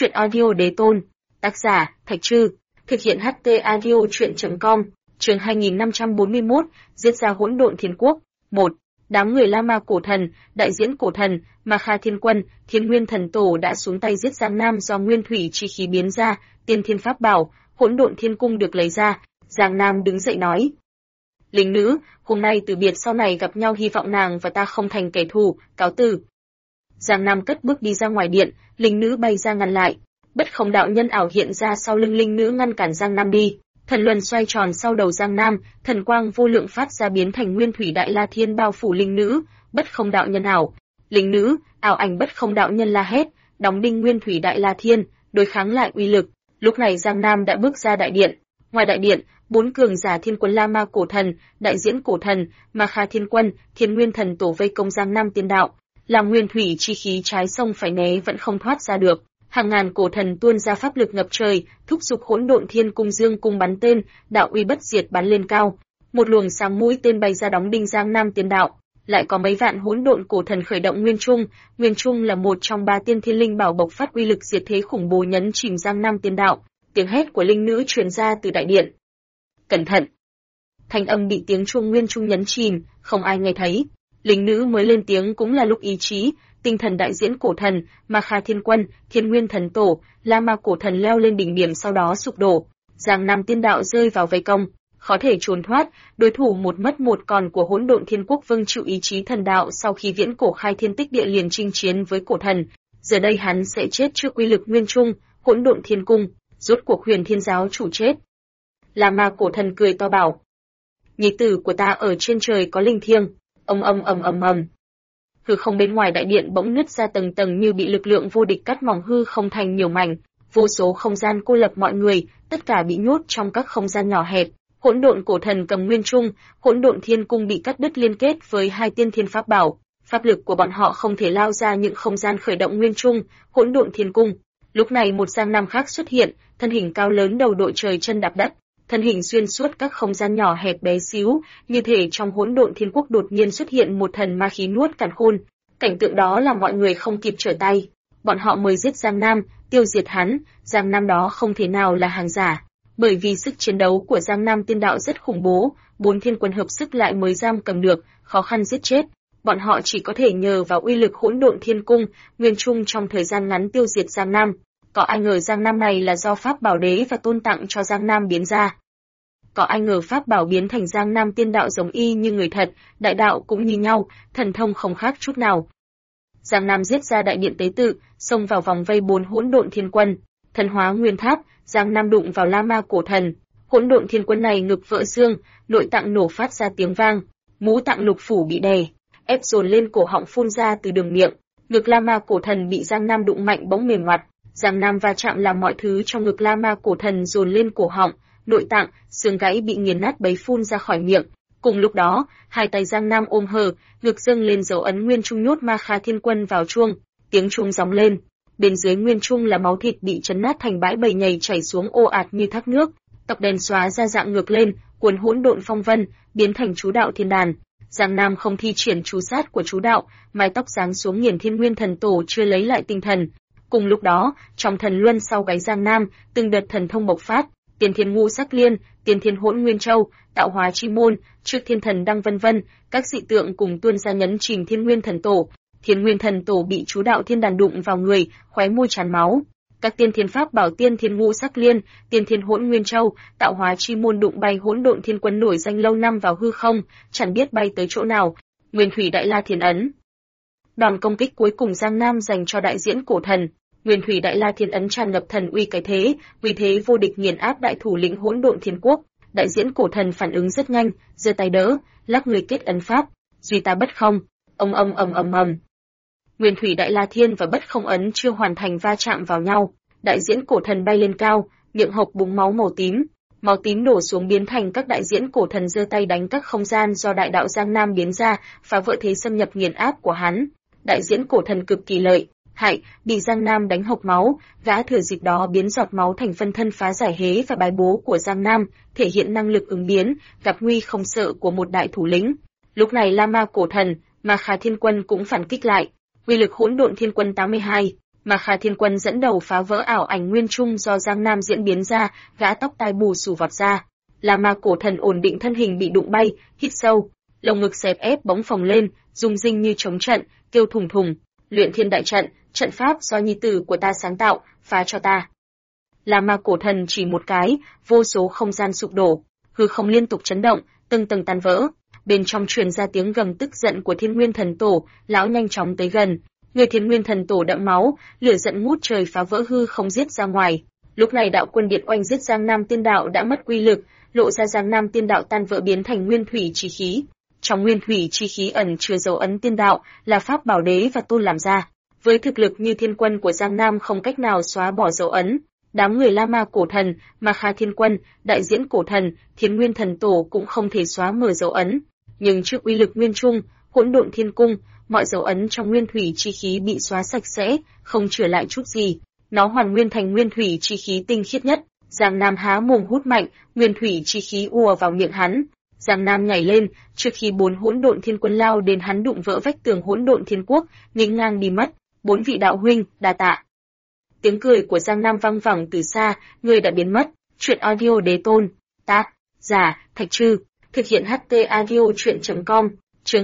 Truyện audio đế tôn. Tác giả, Thạch Trư. Thực hiện HT audio truyện.com. Chương 2541, giết ra hỗn độn thiên quốc. 1. Đám người La Ma cổ thần, đại diễn cổ thần, Ma Kha Thiên Quân, Thiên Nguyên Thần Tổ đã xuống tay giết Giang Nam do nguyên thủy chi khí biến ra, tiên thiên pháp bảo, hỗn độn thiên cung được lấy ra. Giang Nam đứng dậy nói: Lính nữ, hôm nay từ biệt sau này gặp nhau, hy vọng nàng và ta không thành kẻ thù, cáo từ. Giang Nam cất bước đi ra ngoài điện, lính nữ bay ra ngăn lại. Bất Không đạo nhân ảo hiện ra sau lưng lính nữ ngăn cản Giang Nam đi. Thần luân xoay tròn sau đầu Giang Nam, thần quang vô lượng phát ra biến thành nguyên thủy đại la thiên bao phủ lính nữ. Bất Không đạo nhân ảo, lính nữ, ảo ảnh Bất Không đạo nhân la hét, đóng đinh nguyên thủy đại la thiên, đối kháng lại uy lực. Lúc này Giang Nam đã bước ra đại điện. Ngoài đại điện, 4 cường giả Thiên Quân La Ma cổ thần, đại diễn cổ thần, Ma Kha Thiên Quân, Thiên Nguyên Thần Tổ vây công Giang Nam tiên đạo. Làm nguyên thủy chi khí trái sông phải né vẫn không thoát ra được. Hàng ngàn cổ thần tuôn ra pháp lực ngập trời, thúc giục hỗn độn thiên cung dương cung bắn tên, đạo uy bất diệt bắn lên cao. Một luồng sáng mũi tên bay ra đóng đinh Giang Nam tiên đạo. Lại có mấy vạn hỗn độn cổ thần khởi động Nguyên Trung. Nguyên Trung là một trong 3 tiên thiên linh bảo bộc phát uy lực diệt thế khủng bố nhấn chìm Giang Nam tiên đạo. Tiếng hét của linh nữ truyền ra từ đại điện. Cẩn thận! Thanh âm bị tiếng chuông Nguyên Trung nhấn chìm, không ai nghe thấy. Lính nữ mới lên tiếng cũng là lúc ý chí, tinh thần đại diễn cổ thần, Ma Kha Thiên Quân, Thiên Nguyên Thần Tổ, La Ma cổ thần leo lên đỉnh điểm sau đó sụp đổ. Giang Nam tiên đạo rơi vào vây công, khó thể trốn thoát, đối thủ một mất một còn của hỗn độn thiên quốc vâng chịu ý chí thần đạo sau khi viễn cổ khai thiên tích địa liền chinh chiến với cổ thần. Giờ đây hắn sẽ chết trước uy lực Nguyên Trung, hỗn độn thiên cung, rốt cuộc Huyền Thiên giáo chủ chết. La Ma cổ thần cười to bảo: Nhi tử của ta ở trên trời có linh thiêng. Ầm. Hư không bên ngoài đại điện bỗng nứt ra tầng tầng như bị lực lượng vô địch cắt mỏng hư không thành nhiều mảnh, vô số không gian cô lập mọi người, tất cả bị nhốt trong các không gian nhỏ hẹp. Hỗn độn cổ thần cầm Nguyên Trung, hỗn độn thiên cung bị cắt đứt liên kết với 2 tiên thiên pháp bảo, pháp lực của bọn họ không thể lao ra những không gian khởi động Nguyên Trung, hỗn độn thiên cung. Lúc này một Giang Nam khác xuất hiện, thân hình cao lớn đầu đội trời chân đạp đất. Thân hình xuyên suốt các không gian nhỏ hẹp bé xíu, như thể trong hỗn độn thiên quốc đột nhiên xuất hiện một thần ma khí nuốt càn khôn. Cảnh tượng đó làm mọi người không kịp trở tay. Bọn họ mới giết Giang Nam, tiêu diệt hắn, Giang Nam đó không thể nào là hàng giả. Bởi vì sức chiến đấu của Giang Nam tiên đạo rất khủng bố, 4 thiên quân hợp sức lại mới giam cầm được, khó khăn giết chết. Bọn họ chỉ có thể nhờ vào uy lực hỗn độn thiên cung, Nguyên Trung trong thời gian ngắn tiêu diệt Giang Nam. Có ai ngờ Giang Nam này là do Pháp Bảo Đế và tôn tặng cho Giang Nam biến ra. Có ai ngờ Pháp Bảo biến thành Giang Nam tiên đạo giống y như người thật, đại đạo cũng như nhau, thần thông không khác chút nào. Giang Nam giết ra đại điện tế tự, xông vào vòng vây 4 hỗn độn thiên quân, thần hóa nguyên tháp, Giang Nam đụng vào La Ma cổ thần. Hỗn độn thiên quân này ngực vỡ xương, nội tạng nổ phát ra tiếng vang, ngũ tạng lục phủ bị đè ép dồn lên cổ họng phun ra từ đường miệng. Ngực La Ma cổ thần bị Giang Nam đụng mạnh bỗng mềm ngoặt, Giang Nam va chạm làm mọi thứ trong ngực La Ma cổ thần dồn lên cổ họng, nội tạng, xương gãy bị nghiền nát bấy phun ra khỏi miệng. Cùng lúc đó, 2 tay Giang Nam ôm hờ, ngực dâng lên dấu ấn Nguyên Trung nhốt Ma Kha Thiên Quân vào chuông, tiếng chuông gióng lên. Bên dưới Nguyên Trung là máu thịt bị chấn nát thành bãi bầy nhầy chảy xuống ồ ạt như thác nước, tóc đen xóa ra dạng ngược lên, cuốn hỗn độn phong vân, biến thành chú đạo thiên đàn. Giang Nam không thi triển chú sát của chú đạo, mái tóc giáng xuống nghiền Thiên Nguyên Thần Tổ chưa lấy lại tinh thần. Cùng lúc đó, trong thần luân sau gáy Giang Nam, từng đợt thần thông bộc phát, Tiên Thiên Ngũ Sắc Liên, Tiên Thiên Hỗn Nguyên Châu, Tạo Hóa Chi Môn, Trước Thiên Thần Đăng vân vân, các dị tượng cùng tuôn ra nhấn chìm Thiên Nguyên Thần Tổ. Thiên Nguyên Thần Tổ bị chú đạo thiên đàn đụng vào người, khóe môi tràn máu. Các tiên thiên pháp bảo Tiên Thiên Ngũ Sắc Liên, Tiên Thiên Hỗn Nguyên Châu, Tạo Hóa Chi Môn đụng bay hỗn độn thiên quân nổi danh lâu năm vào hư không, chẳng biết bay tới chỗ nào. Nguyên thủy đại la thiên ấn. Đòn công kích cuối cùng Giang Nam dành cho đại diễn cổ thần. Nguyên thủy đại la thiên ấn tràn ngập thần uy cái thế, uy thế vô địch nghiền áp đại thủ lĩnh hỗn độn thiên quốc. Đại diễn cổ thần phản ứng rất nhanh, giơ tay đỡ, lắc người kết ấn pháp, duy ta bất không. Ầm. Nguyên thủy đại la thiên và bất không ấn chưa hoàn thành va chạm vào nhau, đại diễn cổ thần bay lên cao, miệng hộc búng máu màu tím. Máu tím đổ xuống biến thành các đại diễn cổ thần giơ tay đánh các không gian do đại đạo Giang Nam biến ra, phá vỡ thế xâm nhập nghiền áp của hắn. Đại diễn cổ thần cực kỳ lợi hại, bị Giang Nam đánh hộc máu, gã thừa dịp đó biến giọt máu thành phân thân phá giải hế và bài bố của Giang Nam, thể hiện năng lực ứng biến, gặp nguy không sợ của một đại thủ lĩnh. Lúc này La Ma cổ thần, Ma Kha Thiên Quân cũng phản kích lại. Uy lực hỗn độn thiên quân 82, mà Kha Thiên Quân dẫn đầu phá vỡ ảo ảnh nguyên trung do Giang Nam diễn biến ra, gã tóc tai bù xù vọt ra. Là ma cổ thần ổn định thân hình bị đụng bay, hít sâu, lồng ngực xẹp ép bỗng phồng lên, rung rinh như chống trận, kêu thùng thùng, luyện thiên đại trận, trận pháp do nhi tử của ta sáng tạo, phá cho ta. Là ma cổ thần chỉ một cái, vô số không gian sụp đổ, hư không liên tục chấn động, từng tầng tan vỡ. Bên trong truyền ra tiếng gầm tức giận của Thiên Nguyên Thần Tổ, lão nhanh chóng tới gần. Người Thiên Nguyên Thần Tổ đẫm máu, lửa giận ngút trời phá vỡ hư không giết ra ngoài. Lúc này đạo quân điện oanh giết Giang Nam Tiên Đạo đã mất quy lực, lộ ra Giang Nam Tiên Đạo tan vỡ biến thành nguyên thủy chi khí. Trong nguyên thủy chi khí ẩn chứa dấu ấn tiên đạo, là pháp bảo đế và tôn làm ra. Với thực lực như thiên quân của Giang Nam không cách nào xóa bỏ dấu ấn. Đám người La Ma cổ thần, Ma Kha Thiên Quân, đại diễn cổ thần, Thiên Nguyên Thần Tổ cũng không thể xóa mở dấu ấn. Nhưng trước uy lực nguyên trung, hỗn độn thiên cung, mọi dấu ấn trong nguyên thủy chi khí bị xóa sạch sẽ, không trở lại chút gì. Nó hoàn nguyên thành nguyên thủy chi khí tinh khiết nhất. Giang Nam há mồm hút mạnh, nguyên thủy chi khí ùa vào miệng hắn. Giang Nam nhảy lên, trước khi 4 hỗn độn thiên quân lao đến hắn đụng vỡ vách tường hỗn độn thiên quốc, nghênh ngang đi mất. 4 vị đạo huynh, đa tạ. Tiếng cười của Giang Nam vang vẳng từ xa, người đã biến mất. Truyện audio đế tôn. Tác giả Thạch Trư. Thực hiện HT audio truyện.com. Chương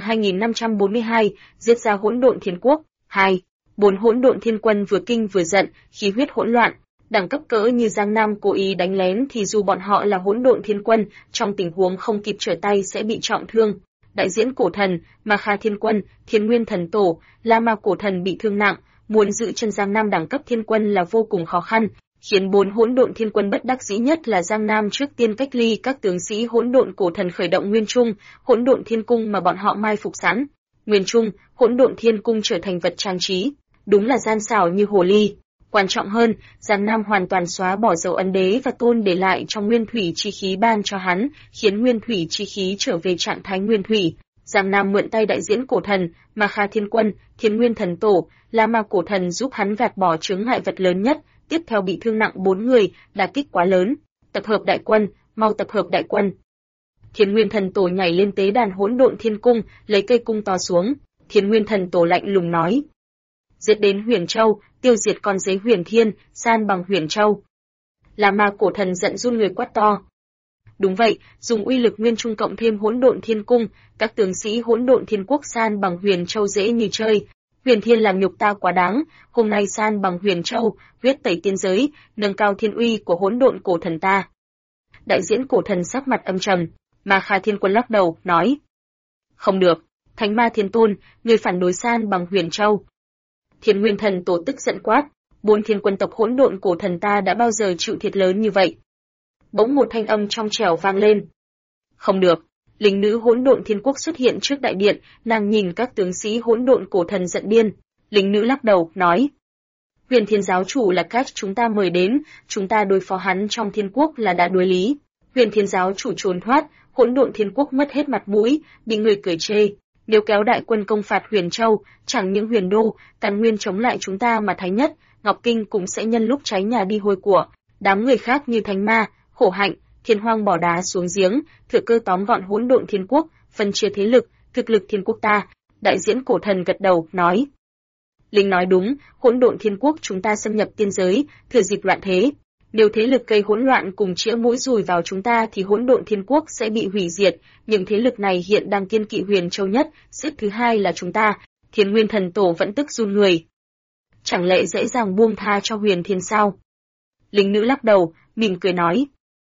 2542, giết ra hỗn độn thiên quốc. 2. 4 hỗn độn thiên quân vừa kinh vừa giận, khí huyết hỗn loạn. Đẳng cấp cỡ như Giang Nam cố ý đánh lén thì dù bọn họ là hỗn độn thiên quân, trong tình huống không kịp trở tay sẽ bị trọng thương. Đại diễn cổ thần, Ma Kha Thiên Quân, Thiên Nguyên Thần Tổ, La Ma cổ thần bị thương nặng, muốn giữ chân Giang Nam đẳng cấp thiên quân là vô cùng khó khăn, khiến 4 hỗn độn thiên quân bất đắc dĩ nhất là Giang Nam trước tiên cách ly các tướng sĩ hỗn độn cổ thần khởi động nguyên trung, hỗn độn thiên cung mà bọn họ mai phục sẵn. Nguyên trung, hỗn độn thiên cung trở thành vật trang trí, đúng là gian xảo như hồ ly. Quan trọng hơn, Giang Nam hoàn toàn xóa bỏ dấu ấn đế và tôn để lại trong nguyên thủy chi khí ban cho hắn, khiến nguyên thủy chi khí trở về trạng thái nguyên thủy. Giang Nam mượn tay đại diễn cổ thần, Ma Kha Thiên Quân, Thiên Nguyên Thần Tổ, La Ma cổ thần giúp hắn gạt bỏ chướng ngại vật lớn nhất, tiếp theo bị thương nặng 4 người, đả kích quá lớn. Tập hợp đại quân, mau tập hợp đại quân. Thiên Nguyên Thần Tổ nhảy lên tế đàn hỗn độn thiên cung, lấy cây cung to xuống. Thiên Nguyên Thần Tổ lạnh lùng nói: giết đến Huyền Châu, tiêu diệt con dế Huyền Thiên, san bằng Huyền Châu. La Ma cổ thần giận run người quát to. Đúng vậy, dùng uy lực nguyên trung cộng thêm hỗn độn thiên cung, các tướng sĩ hỗn độn thiên quốc san bằng Huyền Châu dễ như chơi. Huyền Thiên làm nhục ta quá đáng, hôm nay san bằng Huyền Châu, huyết tẩy tiên giới, nâng cao thiên uy của hỗn độn cổ thần ta. Đại diễn cổ thần sắc mặt âm trầm, Ma Kha Thiên Quân lắc đầu, nói: không được, Thánh Ma Thiên Tôn, người phản đối san bằng Huyền Châu. Thiên Nguyên Thần Tổ tức giận quát: 4 thiên quân tộc hỗn độn cổ thần ta đã bao giờ chịu thiệt lớn như vậy? Bỗng một thanh âm trong trẻo vang lên. Không được. Lính nữ hỗn độn thiên quốc xuất hiện trước đại điện, nàng nhìn các tướng sĩ hỗn độn cổ thần giận điên. Lính nữ lắc đầu, nói: Huyền Thiên giáo chủ là cách chúng ta mời đến, chúng ta đối phó hắn trong thiên quốc là đã đối lý. Huyền Thiên giáo chủ trốn thoát, hỗn độn thiên quốc mất hết mặt mũi, bị người cười chê. Nếu kéo đại quân công phạt Huyền Châu, chẳng những Huyền Đô, Càn Nguyên chống lại chúng ta mà Thái Nhất, Ngọc Kinh cũng sẽ nhân lúc cháy nhà đi hôi của. Đám người khác như Thánh Ma, Khổ Hạnh, Thiên Hoang bỏ đá xuống giếng, thừa cơ tóm gọn hỗn độn thiên quốc, phân chia thế lực, thực lực thiên quốc ta. Đại diễn cổ thần gật đầu, nói: Linh nói đúng, hỗn độn thiên quốc chúng ta xâm nhập tiên giới, thừa dịp loạn thế. Nếu thế lực gây hỗn loạn cùng chĩa mũi dùi vào chúng ta thì hỗn độn thiên quốc sẽ bị hủy diệt, nhưng thế lực này hiện đang kiên kỵ Huyền Châu nhất, xếp thứ hai là chúng ta. Thiên Nguyên Thần Tổ vẫn tức run người. Chẳng lẽ dễ dàng buông tha cho Huyền Thiên sao? Linh nữ lắc đầu, mỉm cười nói: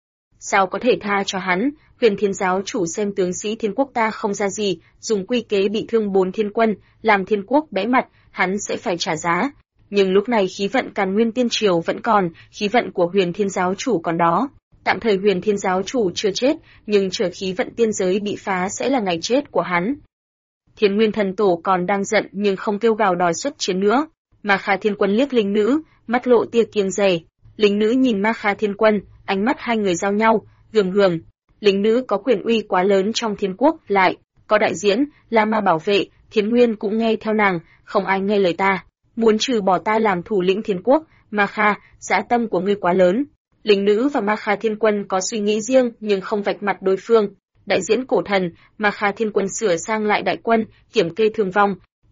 Sao có thể tha cho hắn, Huyền Thiên giáo chủ xem tướng sĩ thiên quốc ta không ra gì, dùng quy kế bị thương 4 thiên quân, làm thiên quốc bẽ mặt, hắn sẽ phải trả giá. Nhưng lúc này khí vận Càn Nguyên Tiên Triều vẫn còn, khí vận của Huyền Thiên giáo chủ còn đó. Tạm thời Huyền Thiên giáo chủ chưa chết, nhưng chờ khí vận tiên giới bị phá sẽ là ngày chết của hắn. Thiên Nguyên Thần Tổ còn đang giận nhưng không kêu gào đòi xuất chiến nữa. Ma Kha Thiên Quân liếc linh nữ, mắt lộ tia kiêng dè. Linh nữ nhìn Ma Kha Thiên Quân, ánh mắt hai người giao nhau, gườm gườm. Linh nữ có quyền uy quá lớn trong thiên quốc, lại có đại diễn, La Ma bảo vệ, Thiên Nguyên cũng nghe theo nàng, không ai nghe lời ta. Muốn trừ bỏ ta làm thủ lĩnh thiên quốc, Ma Kha, dã tâm của ngươi quá lớn. Linh nữ và Ma Kha Thiên Quân có suy nghĩ riêng nhưng không vạch mặt đối phương. Đại diễn cổ thần, Ma Kha Thiên Quân sửa sang lại đại quân, kiểm kê thương vong.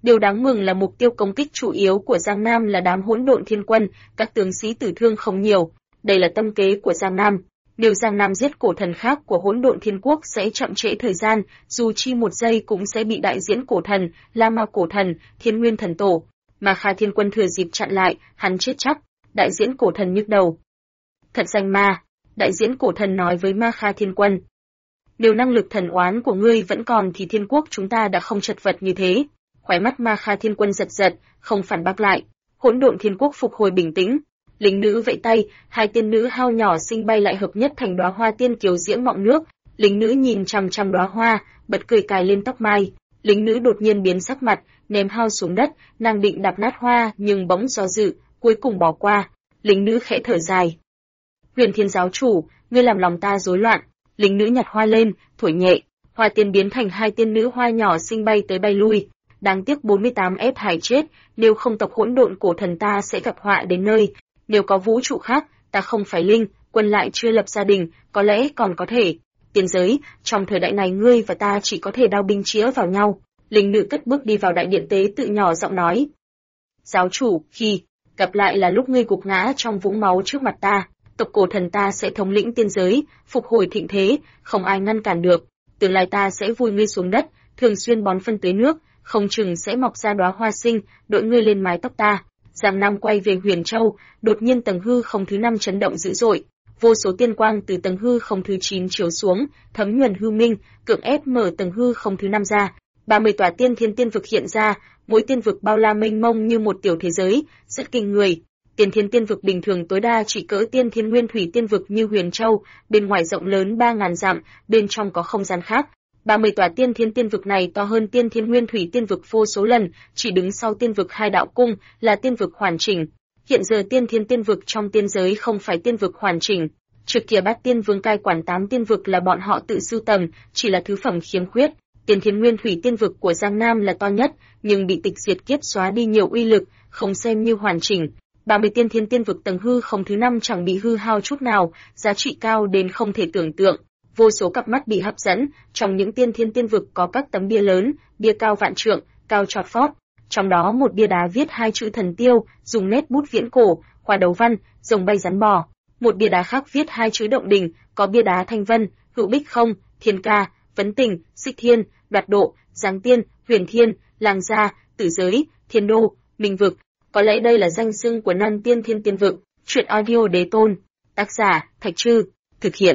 Điều đáng mừng là mục tiêu công kích chủ yếu của Giang Nam là đám hỗn độn thiên quân, các tướng sĩ tử thương không nhiều. Đây là tâm kế của Giang Nam. Nếu Giang Nam giết cổ thần khác của hỗn độn thiên quốc sẽ chậm trễ thời gian, dù chi một giây cũng sẽ bị đại diễn cổ thần, La Ma cổ thần, Thiên Nguyên thần tổ. Mà Kha Thiên Quân thừa dịp chặn lại, hắn chết chắc. Đại diễn cổ thần nhức đầu. Thật danh ma, đại diễn cổ thần nói với Ma Kha Thiên Quân. Nếu năng lực thần oán của ngươi vẫn còn thì thiên quốc chúng ta đã không chật vật như thế. Khóe mắt Ma Kha Thiên Quân giật giật, không phản bác lại. Hỗn độn thiên quốc phục hồi bình tĩnh. Lính nữ vẫy tay, hai tiên nữ hao nhỏ xinh bay lại hợp nhất thành đóa hoa tiên kiều diễm mọng nước. Lính nữ nhìn chằm chằm đóa hoa, bật cười cài lên tóc mai. Lính nữ đột nhiên biến sắc mặt, ném hao xuống đất, nàng định đạp nát hoa nhưng bỗng do dự, cuối cùng bỏ qua. Lính nữ khẽ thở dài. Huyền Thiên giáo chủ, ngươi làm lòng ta rối loạn. Lính nữ nhặt hoa lên, thổi nhẹ, hoa tiên biến thành hai tiên nữ hoa nhỏ xinh bay tới bay lui. Đáng tiếc 48 ép hải chết, nếu không tộc hỗn độn cổ thần ta sẽ gặp họa đến nơi. Nếu có vũ trụ khác, ta không phải linh, quân lại chưa lập gia đình, có lẽ còn có thể. Tiên giới, trong thời đại này ngươi và ta chỉ có thể đao binh chĩa vào nhau. Lính nữ cất bước đi vào đại điện tế tự nhỏ giọng nói. Giáo chủ, khi gặp lại là lúc ngươi gục ngã trong vũng máu trước mặt ta. Tộc cổ thần ta sẽ thống lĩnh tiên giới, phục hồi thịnh thế, không ai ngăn cản được. Tương lai ta sẽ vùi ngươi xuống đất, thường xuyên bón phân tưới nước, không chừng sẽ mọc ra đóa hoa xinh, đội ngươi lên mái tóc ta. Giang Nam quay về Huyền Châu, đột nhiên tầng hư không thứ 5 chấn động dữ dội, vô số tiên quang từ tầng hư không thứ 9 chiếu xuống, thấm nhuần hư minh, cưỡng ép mở tầng hư không thứ 5 ra. 30 tòa tiên thiên tiên vực hiện ra, mỗi tiên vực bao la mênh mông như một tiểu thế giới, rất kinh người. Tiên thiên tiên vực bình thường tối đa chỉ cỡ tiên thiên nguyên thủy tiên vực như Huyền Châu, bên ngoài rộng lớn 3000 dặm, bên trong có không gian khác. 30 tòa tiên thiên tiên vực này to hơn tiên thiên nguyên thủy tiên vực vô số lần, chỉ đứng sau tiên vực hai đạo cung, là tiên vực hoàn chỉnh. Hiện giờ tiên thiên tiên vực trong tiên giới không phải tiên vực hoàn chỉnh. Trước kia Bát Tiên Vương cai quản 8 tiên vực là bọn họ tự sưu tầm, chỉ là thứ phẩm khiếm khuyết. Tiên thiên nguyên thủy tiên vực của Giang Nam là to nhất, nhưng bị tịch diệt kiếp xóa đi nhiều uy lực, không xem như hoàn chỉnh. 30 tiên thiên tiên vực tầng hư không thứ 5 chẳng bị hư hao chút nào, giá trị cao đến không thể tưởng tượng. Vô số cặp mắt bị hấp dẫn, trong những tiên thiên tiên vực có các tấm bia lớn, bia cao vạn trượng, cao chót vót. Trong đó một bia đá viết hai chữ thần tiêu, dùng nét bút viễn cổ, khoa đấu văn, rồng bay rắn bò. Một bia đá khác viết hai chữ động đình, có bia đá thanh vân, hữu bích không, thiên ca, vấn tình, xích thiên, đoạt độ, giáng tiên, huyền thiên, làng gia, tử giới, thiên đô, minh vực. Có lẽ đây là danh xưng của 5 tiên thiên tiên vực. Truyện audio đế tôn. Tác giả, Thạch Trư. Thực hiện.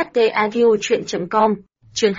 htaudio.com, chương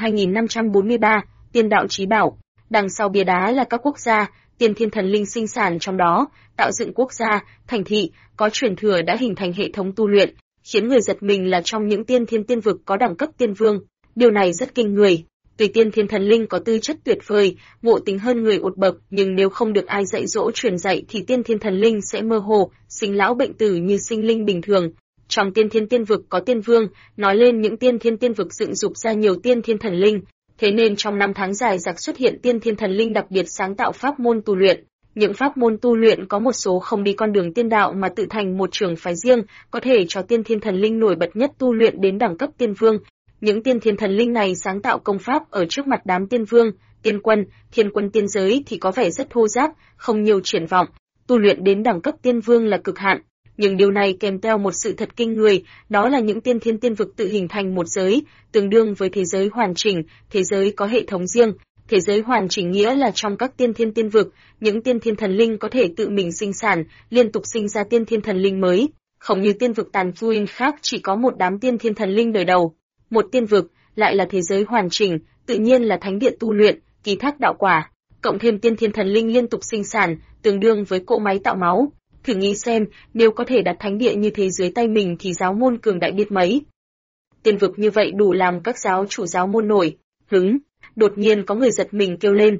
2543, Tiên đạo chí bảo. Đằng sau bia đá là các quốc gia, tiên thiên thần linh sinh sản trong đó, tạo dựng quốc gia, thành thị, có truyền thừa đã hình thành hệ thống tu luyện, khiến người giật mình là trong những tiên thiên tiên vực có đẳng cấp tiên vương. Điều này rất kinh người. Tuy tiên thiên thần linh có tư chất tuyệt vời, ngộ tính hơn người một bậc, nhưng nếu không được ai dạy dỗ truyền dạy thì tiên thiên thần linh sẽ mơ hồ, sinh lão bệnh tử như sinh linh bình thường. Trong tiên thiên tiên vực có tiên vương, nói lên những tiên thiên tiên vực dựng dục ra nhiều tiên thiên thần linh. Thế nên trong 5 tháng dài dặc xuất hiện tiên thiên thần linh đặc biệt sáng tạo pháp môn tu luyện. Những pháp môn tu luyện có một số không đi con đường tiên đạo mà tự thành một trường phái riêng, có thể cho tiên thiên thần linh nổi bật nhất tu luyện đến đẳng cấp tiên vương. Những tiên thiên thần linh này sáng tạo công pháp ở trước mặt đám tiên vương, tiên quân, thiên quân tiên giới thì có vẻ rất thô ráp, không nhiều triển vọng. Tu luyện đến đẳng cấp tiên vương là cực hạn. Nhưng điều này kèm theo một sự thật kinh người, đó là những tiên thiên tiên vực tự hình thành một giới, tương đương với thế giới hoàn chỉnh, thế giới có hệ thống riêng. Thế giới hoàn chỉnh nghĩa là trong các tiên thiên tiên vực, những tiên thiên thần linh có thể tự mình sinh sản, liên tục sinh ra tiên thiên thần linh mới. Không như tiên vực tàn phuyên khác chỉ có một đám tiên thiên thần linh đời đầu. Một tiên vực, lại là thế giới hoàn chỉnh, tự nhiên là thánh địa tu luyện, ký thác đạo quả. Cộng thêm tiên thiên thần linh liên tục sinh sản, tương đương với cỗ máy tạo máu. Thử nghĩ xem, nếu có thể đặt thánh địa như thế dưới tay mình thì giáo môn cường đại biết mấy. Tiên vực như vậy đủ làm các giáo chủ giáo môn nổi hứng. Đột nhiên có người giật mình kêu lên.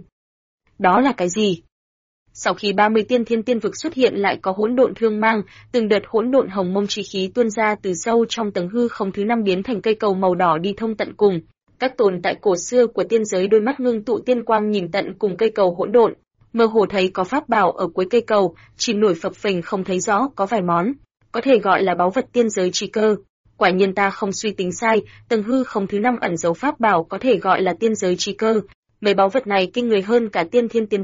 Đó là cái gì? Sau khi 30 tiên thiên tiên vực xuất hiện lại có hỗn độn thương mang, từng đợt hỗn độn hồng mông chi khí tuôn ra từ sâu trong tầng hư không thứ 5 biến thành cây cầu màu đỏ đi thông tận cùng. Các tồn tại cổ xưa của tiên giới đôi mắt ngưng tụ tiên quang nhìn tận cùng cây cầu hỗn độn, mơ hồ thấy có pháp bảo ở cuối cây cầu, chìm nổi phập phình không thấy rõ, có vài món, có thể gọi là báu vật tiên giới chi cơ. Quả nhiên ta không suy tính sai, tầng hư không thứ 5 ẩn dấu pháp bảo có thể gọi là tiên giới chi cơ. Mấy báu vật này kinh người hơn cả tiên thiên tiên vực.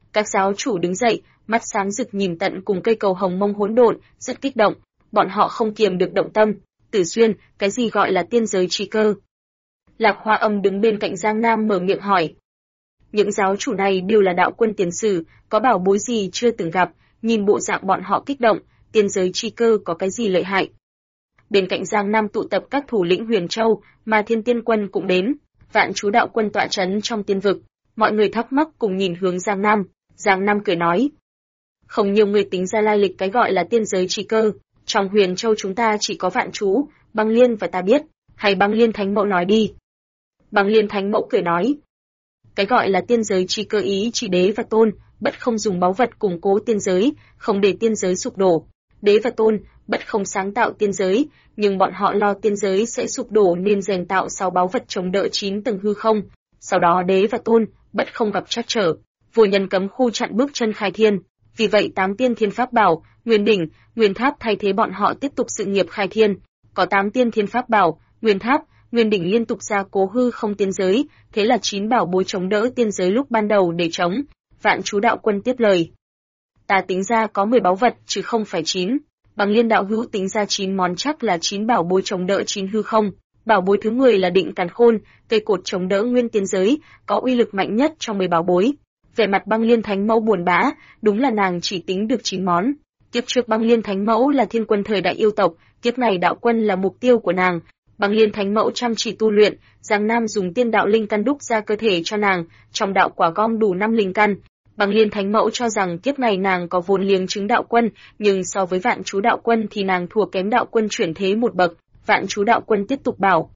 Các giáo chủ đứng dậy, mắt sáng rực nhìn tận cùng cây cầu hồng mông hỗn độn, rất kích động. Bọn họ không kiềm được động tâm. Tử Xuyên, cái gì gọi là tiên giới chi cơ? Lạc Hoa Âm đứng bên cạnh Giang Nam mở miệng hỏi. Những giáo chủ này đều là đạo quân tiền sử, có bảo bối gì chưa từng gặp, nhìn bộ dạng bọn họ kích động, tiên giới chi cơ có cái gì lợi hại. Bên cạnh Giang Nam tụ tập các thủ lĩnh Huyền Châu, mà Thiên Tiên Quân cũng đến, Vạn Chú đạo quân tọa trấn trong tiên vực, mọi người thắc mắc cùng nhìn hướng Giang Nam. Giang Nam cười nói, không nhiều người tính ra lai lịch cái gọi là tiên giới chi cơ, trong Huyền Châu chúng ta chỉ có Vạn Chú, Băng Liên và ta biết, hay Băng Liên Thánh Mẫu nói đi. Băng Liên Thánh Mẫu cười nói, cái gọi là tiên giới chi cơ ý chỉ đế và tôn, bất không dùng báu vật củng cố tiên giới, không để tiên giới sụp đổ. Đế và tôn, bất không sáng tạo tiên giới, nhưng bọn họ lo tiên giới sẽ sụp đổ nên rèn tạo 6 báu vật chống đỡ 9 tầng hư không. Sau đó đế và tôn, bất không gặp trắc trở, vua nhân cấm khu chặn bước chân khai thiên. Vì vậy 8 tiên thiên pháp bảo, Nguyên đỉnh, Nguyên tháp thay thế bọn họ tiếp tục sự nghiệp khai thiên. Có 8 tiên thiên pháp bảo, Nguyên tháp, Nguyên đỉnh liên tục ra cố hư không tiên giới, thế là 9 bảo bối chống đỡ tiên giới lúc ban đầu để chống. Vạn Chú đạo quân tiếp lời. Ta tính ra có 10 báu vật chứ không phải 9. Bằng Liên đạo hữu tính ra 9 món chắc là 9 bảo bối chống đỡ 9 hư không. Bảo bối thứ 10 là Định Càn Khôn, cây cột chống đỡ nguyên tiên giới, có uy lực mạnh nhất trong 10 bảo bối. Vẻ mặt Băng Liên Thánh Mẫu buồn bã, đúng là nàng chỉ tính được 9 món. Kiếp trước Băng Liên Thánh Mẫu là thiên quân thời đại yêu tộc, kiếp này đạo quân là mục tiêu của nàng. Băng Liên Thánh Mẫu chăm chỉ tu luyện, Giang Nam dùng tiên đạo linh căn đúc ra cơ thể cho nàng, trong đạo quả gom đủ 5 linh căn. Băng Liên Thánh Mẫu cho rằng kiếp này nàng có vốn liếng chứng đạo quân, nhưng so với Vạn Chú đạo quân thì nàng thua kém đạo quân chuyển thế một bậc. Vạn Chú đạo quân tiếp tục bảo,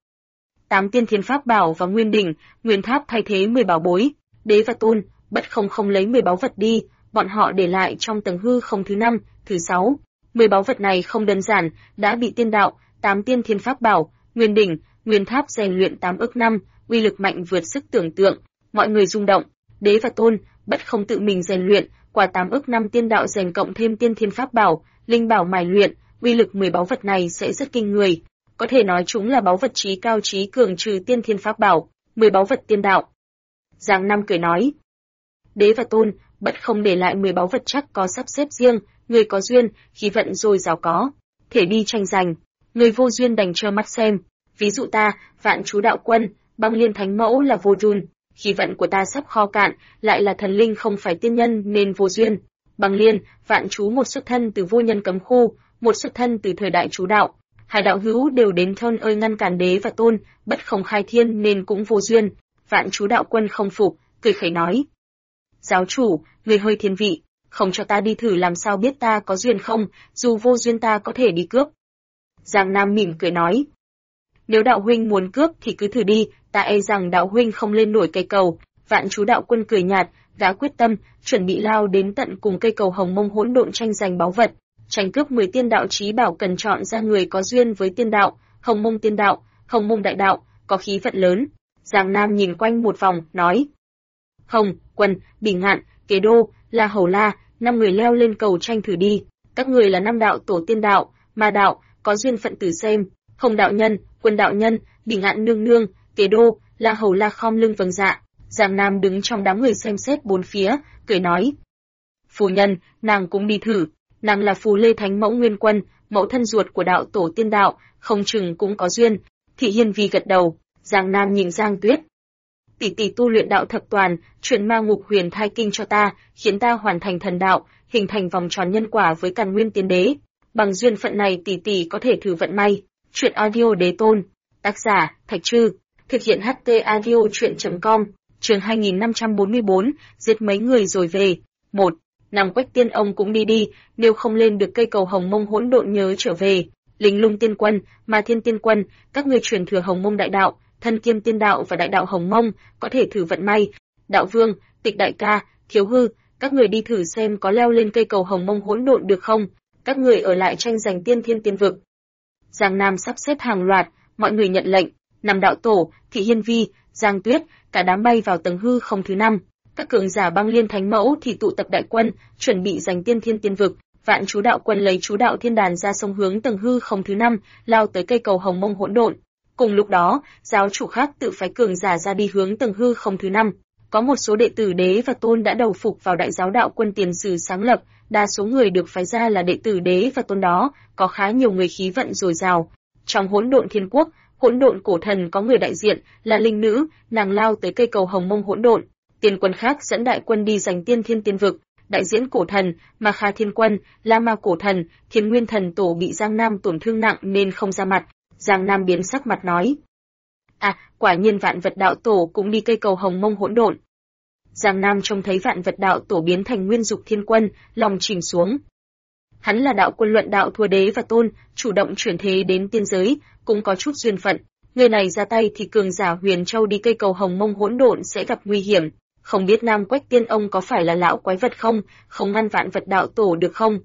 8 tiên thiên pháp bảo và Nguyên đỉnh, Nguyên tháp thay thế 10 bảo bối. Đế và tôn, bất không lấy 10 báu vật đi, bọn họ để lại trong tầng hư không thứ 5, thứ 6. 10 báu vật này không đơn giản, đã bị tiên đạo, 8 tiên thiên pháp bảo, Nguyên đỉnh, Nguyên tháp rèn luyện 8 ức năm, uy lực mạnh vượt sức tưởng tượng. Mọi người rung động. Đế và tôn, bất không tự mình rèn luyện, qua 8 ức năm tiên đạo rèn cộng thêm tiên thiên pháp bảo, linh bảo mài luyện, uy lực 10 báu vật này sẽ rất kinh người. Có thể nói chúng là báu vật trí cao trí cường trừ tiên thiên pháp bảo, 10 báu vật tiên đạo. Giang Nam cười nói, Đế và tôn, bất không để lại 10 báu vật chắc có sắp xếp riêng, người có duyên, khí vận dồi dào có, thể đi tranh giành, người vô duyên đành trơ mắt xem. Ví dụ ta, Vạn Chú đạo quân, Băng Liên Thánh Mẫu là vô duyên, khí vận của ta sắp kho cạn, lại là thần linh không phải tiên nhân nên vô duyên. Băng Liên, Vạn Chú một xuất thân từ vô nhân cấm khu, một xuất thân từ thời đại chú đạo. Hai đạo hữu đều đến thôn ơi ngăn cản đế và tôn, bất không khai thiên nên cũng vô duyên. Vạn Chú đạo quân không phục, cười khẩy nói, giáo chủ, người hơi thiên vị, không cho ta đi thử làm sao biết ta có duyên không, dù vô duyên ta có thể đi cướp. Giang Nam mỉm cười nói, nếu đạo huynh muốn cướp thì cứ thử đi, ta e rằng đạo huynh không lên nổi cây cầu. Vạn Chú đạo quân cười nhạt, gã quyết tâm, chuẩn bị lao đến tận cùng cây cầu hồng mông hỗn độn tranh giành báu vật, tranh cướp 10 tiên đạo chí bảo, cần chọn ra người có duyên với tiên đạo, hồng mông tiên đạo, hồng mông đại đạo, có khí vận lớn. Giang Nam nhìn quanh một vòng, nói, Hồng, Quân, Bỉ Ngạn, Kế Đô, La Hầu La, 5 người leo lên cầu tranh thử đi. Các người là 5 đạo tổ tiên đạo, ma đạo, có duyên phận tử xem. Hồng đạo nhân, Quân đạo nhân, Bỉ Ngạn nương nương, Kế Đô, La Hầu La khom lưng vâng dạ. Giang Nam đứng trong đám người xem xét bốn phía, cười nói, phu nhân, nàng cũng đi thử. Nàng là Phù Lê Thánh Mẫu Nguyên Quân, mẫu thân ruột của đạo tổ tiên đạo, không chừng cũng có duyên. Thị Hiên Vi gật đầu. Giang Nam nhìn Giang Tuyết, tỷ tỷ tu luyện đạo thập toàn, chuyển ma ngục huyền thai kinh cho ta, khiến ta hoàn thành thần đạo, hình thành vòng tròn nhân quả với Càn Nguyên Tiên Đế. Bằng duyên phận này tỷ tỷ có thể thử vận may. Truyện audio đế tôn, tác giả Thạch Trư, thực hiện HT audio truyện.com. Chương 2544, giết mấy người rồi về. 1. Nam Quách Tiên ông cũng đi, nếu không lên được cây cầu hồng mông hỗn độn nhớ trở về. Linh Lung Tiên Quân, Ma Thiên Tiên Quân, các ngươi truyền thừa hồng mông đại đạo, thân kiêm tiên đạo và đại đạo hồng mông, có thể thử vận may. Đạo Vương, Tịch đại ca, Thiếu Hư, các người đi thử xem có leo lên cây cầu hồng mông hỗn độn được không? Các người ở lại tranh giành tiên thiên tiên vực. Giang Nam sắp xếp hàng loạt, mọi người nhận lệnh. Năm đạo tổ, Thị Hiên Vi, Giang Tuyết, cả đám bay vào tầng hư không thứ 5. Các cường giả Băng Liên Thánh Mẫu thì tụ tập đại quân, chuẩn bị giành tiên thiên tiên vực. Vạn Chú đạo quân lấy Chú đạo thiên đàn ra sông hướng tầng hư không thứ 5, lao tới cây cầu hồng mông hỗn độn. Cùng lúc đó, giáo chủ khác tự phái cường giả ra đi hướng tầng hư không thứ 5. Có một số đệ tử Đế và Tôn đã đầu phục vào Đại giáo đạo quân tiền sử sáng lập, đa số người được phái ra là đệ tử Đế và Tôn đó, có khá nhiều người khí vận dồi dào. Trong Hỗn Độn Thiên Quốc, Hỗn Độn Cổ Thần có người đại diện là linh nữ, nàng lao tới cây cầu Hồng Mông Hỗn Độn. Tiên quân khác dẫn đại quân đi giành Tiên Thiên Tiên Vực, đại diễn Cổ Thần, Ma Kha Thiên Quân, La Ma Cổ Thần, Thiên Nguyên Thần Tổ bị Giang Nam tổn thương nặng nên không ra mặt. Giang Nam biến sắc mặt nói: quả nhiên Vạn Vật Đạo Tổ cũng đi cây cầu Hồng Mông Hỗn Độn. Giang Nam trông thấy Vạn Vật Đạo Tổ biến thành Nguyên Dục Thiên Quân, lòng chìm xuống. Hắn là đạo quân luận đạo thua Đế và Tôn, chủ động chuyển thế đến tiên giới, cũng có chút duyên phận. Người này ra tay thì cường giả Huyền Châu đi cây cầu Hồng Mông Hỗn Độn sẽ gặp nguy hiểm. Không biết Nam Quách Tiên ông có phải là lão quái vật không ngăn Vạn Vật Đạo Tổ được không?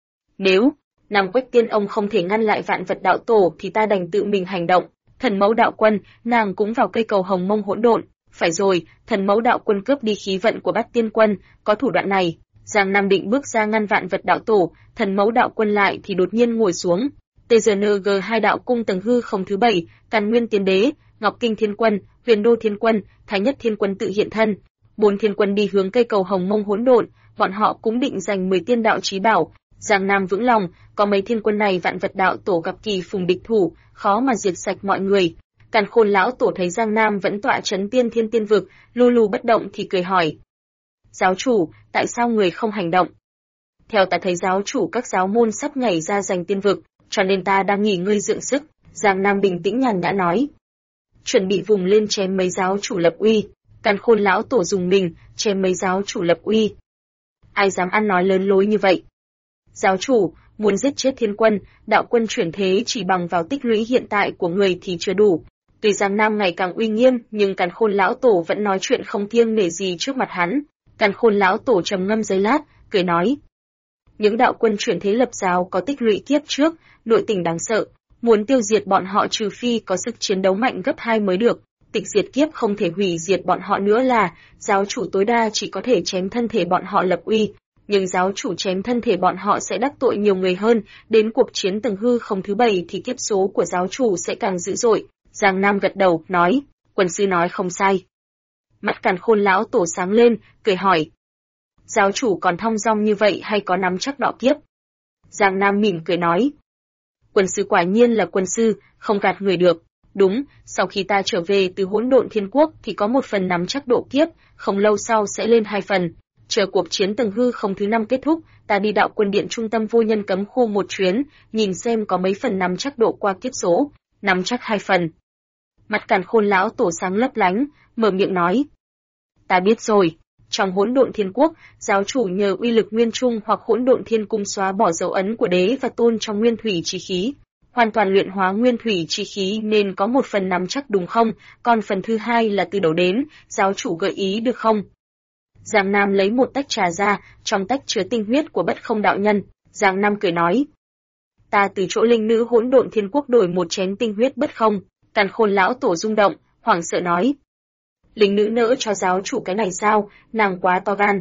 Nếu Nam Quách Tiên ông không thể ngăn lại Vạn Vật Đạo Tổ thì ta đành tự mình hành động. Thần Mẫu Đạo Quân, nàng cũng vào cây cầu Hồng Mông Hỗn Độn. Phải rồi, Thần Mẫu Đạo Quân cướp đi khí vận của Bát Tiên Quân, có thủ đoạn này. Giang Nam định bước ra ngăn Vạn Vật Đạo Tổ, Thần Mẫu Đạo Quân lại thì đột nhiên ngồi xuống. TGNG hai đạo cung tầng hư không thứ 7, Càn Nguyên Tiên Đế, Ngọc Kinh Thiên Quân, Huyền Đô Thiên Quân, Thái Nhất Thiên Quân tự hiện thân. 4 thiên quân đi hướng cây cầu Hồng Mông Hỗn Độn, bọn họ cũng định giành 10 tiên đạo chí bảo. Giang Nam vững lòng, có mấy thiên quân này Vạn Vật Đạo Tổ gặp kỳ phùng địch thủ, khó mà diệt sạch mọi người. Càn Khôn lão tổ thấy Giang Nam vẫn tọa trấn Tiên Thiên Tiên Vực, lù lù bất động thì cười hỏi: "Giáo chủ, tại sao người không hành động?" "Theo ta thấy giáo chủ các giáo môn sắp nhảy ra giành tiên vực, cho nên ta đang nghỉ ngơi dưỡng sức." Giang Nam bình tĩnh nhàn nhã nói. "Chuẩn bị vùng lên chém mấy giáo chủ lập uy." Càn Khôn lão tổ dùng mình, chém mấy giáo chủ lập uy. Ai dám ăn nói lớn lối như vậy? Giáo chủ, muốn giết chết thiên quân, đạo quân chuyển thế chỉ bằng vào tích lũy hiện tại của người thì chưa đủ. Tuy Giang Nam ngày càng uy nghiêm, nhưng Càn Khôn lão tổ vẫn nói chuyện không kiêng nể gì trước mặt hắn. Càn Khôn lão tổ trầm ngâm giây lát, cười nói: "Những đạo quân chuyển thế lập giáo có tích lũy kiếp trước, nội tình đáng sợ, muốn tiêu diệt bọn họ trừ phi có sức chiến đấu mạnh gấp 2 mới được. Tịch diệt kiếp không thể hủy diệt bọn họ nữa là, giáo chủ tối đa chỉ có thể chém thân thể bọn họ lập uy, nhưng giáo chủ chém thân thể bọn họ sẽ đắc tội nhiều người hơn, đến cuộc chiến tầng hư không thứ 7 thì kiếp số của giáo chủ sẽ càng dữ dội." Giang Nam gật đầu, nói: "Quân sư nói không sai." Mắt Càn Khôn lão tổ sáng lên, cười hỏi: "Giáo chủ còn thong dong như vậy hay có nắm chắc đọ kiếp?" Giang Nam mỉm cười nói: "Quân sư quả nhiên là quân sư, không gạt người được. Đúng, sau khi ta trở về từ Hỗn Độn Thiên Quốc thì có một phần nắm chắc độ kiếp, không lâu sau sẽ lên 2 phần. Chờ cuộc chiến tầng hư không thứ 5 kết thúc, ta đi đạo quân điện trung tâm vô nhân cấm khu một chuyến, nhìn xem có mấy phần nắm chắc độ qua kiếp số, nắm chắc 2 phần." Mặt Càn Khôn lão tổ sáng lấp lánh, mở miệng nói: "Ta biết rồi." Trong Hỗn Độn Thiên Quốc, giáo chủ nhờ uy lực nguyên trung hoặc Hỗn Độn Thiên Cung xóa bỏ dấu ấn của Đế và Tôn trong nguyên thủy chi khí, hoàn toàn luyện hóa nguyên thủy chi khí nên có một phần nắm chắc đúng không, còn phần thứ hai là từ đầu đến, giáo chủ gợi ý được không? Giang Nam lấy một tách trà ra, trong tách chứa tinh huyết của Bất Không đạo nhân. Giang Nam cười nói: "Ta từ chỗ linh nữ Hỗn Độn Thiên Quốc đổi một chén tinh huyết bất không." Càn Khôn lão tổ rung động, hoảng sợ nói: "Linh nữ nỡ cho giáo chủ cái này sao, nàng quá to gan."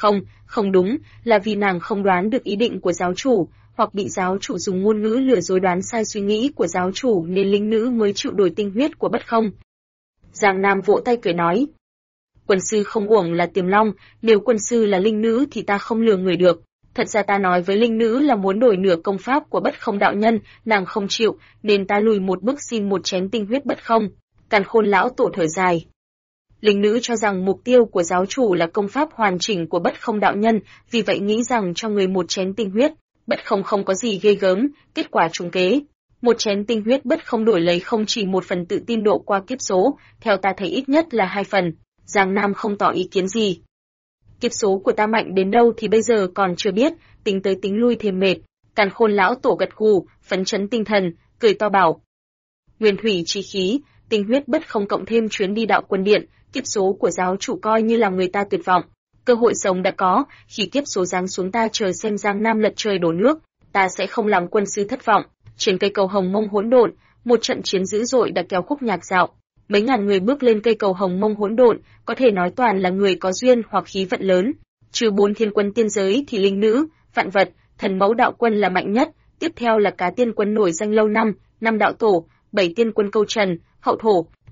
Không đúng, là vì nàng không đoán được ý định của giáo chủ, hoặc bị giáo chủ dùng ngôn ngữ lừa dối đoán sai suy nghĩ của giáo chủ nên linh nữ mới chịu đổi tinh huyết của Bất Không. Giang Nam vỗ tay cười nói: "Quân sư không uổng là Tiềm Long, nếu quân sư là linh nữ thì ta không lừa người được. Thật ra ta nói với linh nữ là muốn đổi nửa công pháp của Bất Không đạo nhân, nàng không chịu, nên ta lùi một bước xin một chén tinh huyết Bất Không." Càn Khôn lão tổ thở dài. Linh nữ cho rằng mục tiêu của giáo chủ là công pháp hoàn chỉnh của Bất Không đạo nhân, vì vậy nghĩ rằng cho người một chén tinh huyết Bất Không không có gì ghê gớm, kết quả trùng kế. Một chén tinh huyết Bất Không đổi lấy không chỉ một phần tự tin độ qua kiếp số, theo ta thấy ít nhất là 2 phần. Giang Nam không tỏ ý kiến gì. Kiếp số của ta mạnh đến đâu thì bây giờ còn chưa biết, tính tới tính lui thêm mệt. Càn Khôn lão tổ gật gù, phấn chấn tinh thần, cười to bảo: "Nguyên thủy chi khí, tinh huyết Bất Không cộng thêm chuyến đi đạo quân điện, kiếp số của giáo chủ coi như làm người ta tuyệt vọng. Cơ hội sống đã có, khi kiếp số giáng xuống ta chờ xem Giang Nam lật trời đổ nước, ta sẽ không làm quân sư thất vọng." Trên cây cầu Hồng Mông Hỗn Độn, một trận chiến dữ dội đã kéo khúc nhạc dạo. Mấy ngàn người bước lên cây cầu Hồng Mông Hỗn Độn, có thể nói toàn là người có duyên hoặc khí vận lớn. Trừ 4 thiên quân tiên giới thì linh nữ, vạn vật, thần mẫu đạo quân là mạnh nhất, tiếp theo là cá tiên quân nổi danh lâu năm, 5 đạo tổ, 7 tiên quân câu trần, hậu thổ,